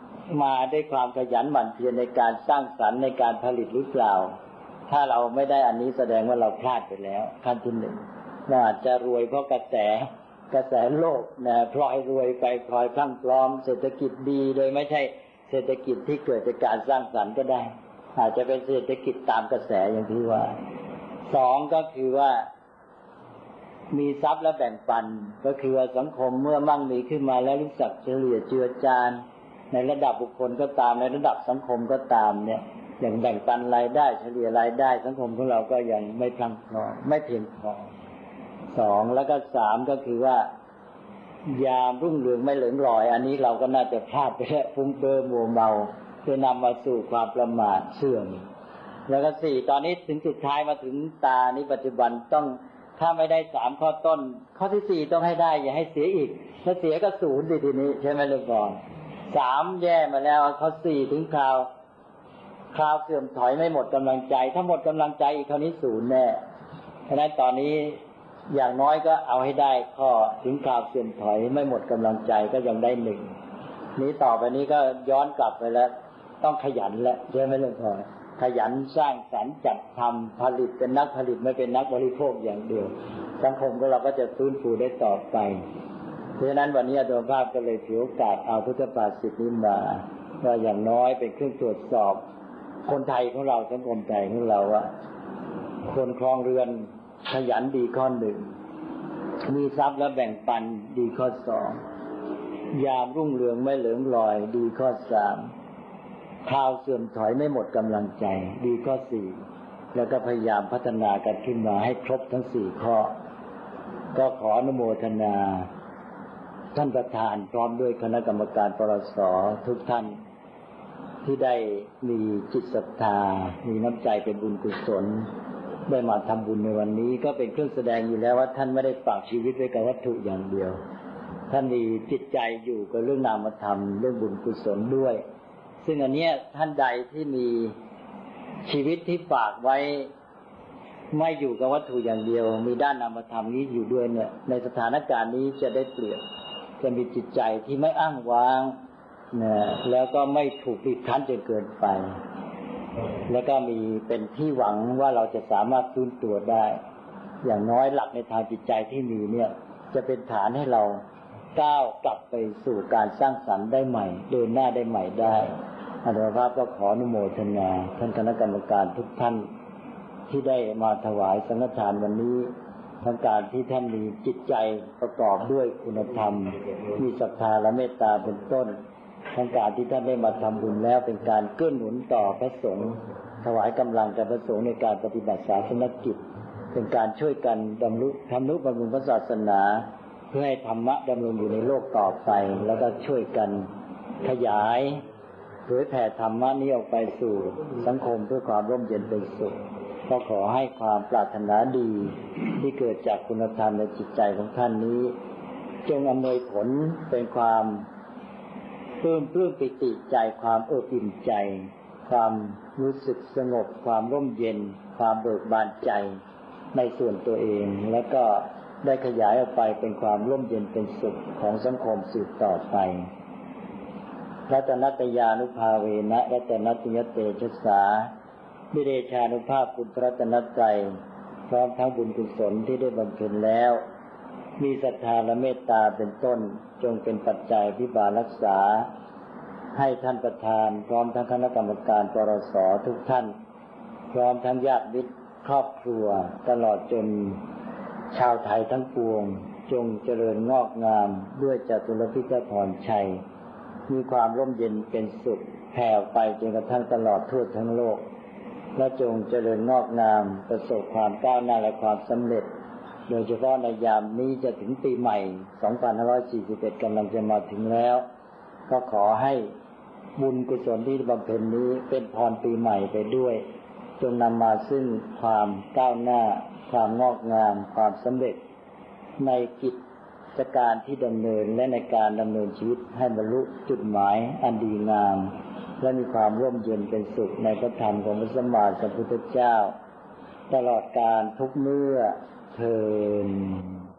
มาด้วยความขยันหมั่นเพียรในการสร้างสรรค์ในการผลิตหรือเปล่าถ้าเราไม่ได้อันนี้แสดงว่าเราพลาดไปแล้วขั้นที่หนึ่งเราอาจจะรวยเพราะกระแสโลกนะพลอยรวยไปพลอยพลั่งพร้อมเศรษฐกิจดีโดยไม่ใช่เศรษฐกิจที่เกิดจากการสร้างสรรค์ก็ได้อาจจะเป็นเศรษฐกิจตามกระแสอย่างที่ว่าสองก็คือว่ามีทรัพย์และแบ่งปันก็คือว่าสังคมเมื่อมั่งมีขึ้นมาแล้วรู้จักเฉลี่ยเจือจานในระดับบุคคลก็ตามในระดับสังคมก็ตามเนี่ยอย่างแบ่งปันรายได้เฉลี่ยรายได้สังคมของเราก็ยังไม่พรั่งพร้อมไม่เพียงพอสองแล้วก็สามก็คือว่ายามรุ่งเรืองไม่เหลืองลอยอันนี้เราก็น่าจะพลาดไปแล้วฟุ้งเฟ้อมัวเมาจะนำมาสู่ความประมาทเสื่อมแล้วก็สี่ตอนนี้ถึงสุดท้ายมาถึงตานี้ปัจจุบันต้องถ้าไม่ได้สามข้อต้นข้อที่สี่ต้องให้ได้อย่าให้เสียอีกถ้าเสียก็ศูนย์ทีนี้ใช่ไหมลูกบอลสามแย่มาแล้วข้อสี่ถึงคราวเสื่อมถอยไม่หมดกำลังใจถ้าหมดกำลังใจอีกคราวนี้ศูนย์แน่เพราะฉะนั้นตอนนี้อย่างน้อยก็เอาให้ได้ข้อถึงคราวเสื่อมถอยไม่หมดกำลังใจก็ยังได้หนึ่งนี้ต่อไปนี้ก็ย้อนกลับไปแล้วต้องขยันแล้วใช่ไหมลูกบอลขยันสร้างสรรค์จัดทำผลิตเป็นนักผลิตไม่เป็นนักบริโภคอย่างเดียวสังคมของเราก็จะฟื้นฟูได้ต่อไปเพราะฉะนั้นวันนี้อาตมาภาพก็เลยถือโอกาสเอาพุทธภาษิตนี้มาว่าอย่างน้อยเป็นเครื่องตรวจสอบคนไทยของเราสังคมไทยของเราว่าคนครองเรือนขยันดีข้อหนึ่งมีทรัพย์และแบ่งปันดีข้อสองยามรุ่งเรืองไม่เหลืองลอยดีข้อสามคราวเสื่อมถอยไม่หมดกำลังใจดีข้อสี่แล้วก็พยายามพัฒนากันขึ้นมาให้ครบทั้งสี่ข้อก็ขออนุโมทนาท่านประธานพร้อมด้วยคณะกรรมการปรส.ทุกท่านที่ได้มีจิตศรัทธามีน้ำใจเป็นบุญกุศลได้มาทำบุญในวันนี้ก็เป็นเครื่องแสดงอยู่แล้วว่าท่านไม่ได้ฝากชีวิตไว้กับวัตถุอย่างเดียวท่านมีจิตใจอยู่กับเรื่องนามธรรมเรื่องบุญกุศลด้วยซึ่งอันเนี้ยท่านใดที่มีชีวิตที่ฝากไว้ไม่อยู่กับวัตถุอย่างเดียวมีด้านนามธรรมนี้อยู่ด้วยเนี่ยในสถานการณ์นี้จะได้เปรียบจะมีจิตใจที่ไม่อ้างว้างนะแล้วก็ไม่ถูกบีบคั้นจนเกินไปแล้วก็มีเป็นที่หวังว่าเราจะสามารถฟื้นตัวได้อย่างน้อยหลักในทางจิตใจที่มีเนี่ยจะเป็นฐานให้เราก้าวกลับไปสู่การสร้างสรรค์ได้ใหม่เดินหน้าได้ใหม่ได้อาตมาภาพก็ขออนุโมทนาท่านคณะกรรมการทุกท่านที่ได้มาถวายสังฆทานวันนี้ทั้งการที่ท่านมีจิตใจประกอบด้วยคุณธรรมมีศรัทธาและเมตตาเป็นต้นทั้งการที่ท่านได้มาทำบุญแล้วเป็นการเกื้อหนุนต่อพระสงฆ์ถวายกำลังแก่พระสงฆ์ในการปฏิบัติศาสนกิจเป็นการช่วยกันทำนุบำรุงพระศาสนาเพื่อให้ธรรมะดำรงอยู่ในโลกต่อไปแล้วก็ช่วยกันขยายเผยแผ่ธรรมะนี้ออกไปสู่สังคมเพื่อความร่มเย็นเป็นสุขก็ขอให้ความปรารถนาดีที่เกิดจากคุณธรรมในจิตใจของท่านนี้จงอำนวยผลเป็นความปลื้มปิติใจความเอิบอิ่มใจความรู้สึกสงบความร่มเย็นความเบิกบานใจในส่วนตัวเองแล้วก็ได้ขยายออกไปเป็นความร่มเย็นเป็นสุขของสังคมสืบต่อไปรัตนัตยานุภาเวนะรัตนัตยเตชะสาวิเดชานุภาพคุณพระรัตนตรัยพร้อมทั้งบุญกุศลที่ได้บำเพ็ญแล้วมีศรัทธาและเมตตาเป็นต้นจงเป็นปัจจัยพิบาลรักษาให้ท่านประธานพร้อมทั้งคณะกรรมการปรส.ทุกท่านพร้อมทั้งญาติมิตรครอบครัวตลอดจนชาวไทยทั้งปวงจงเจริญงอกงามด้วยจตุรพิธพรชัยมีความร่มเย็นเป็นสุขแผ่ไปจนกระทั่งตลอดทั่วทั้งโลกและจงเจริญงอกงามประสบความก้าวหน้าและความสำเร็จโดยเฉพาะในยามนี้จะถึงปีใหม่2541กำลังจะมาถึงแล้วก็ขอให้บุญกุศลที่บำเพ็ญนี้เป็นพรปีใหม่ไปด้วยจงนำมาซึ่งความก้าวหน้าความงอกงามความสำเร็จในกิจการที่ดำเนินและในการดำเนินชีวิตให้บรรลุจุดหมายอันดีงามและมีความร่มเย็นเป็นสุขในพระธรรมของพระสัมมาสัมพุทธเจ้าตลอดกาลทุกเมื่อเทอญ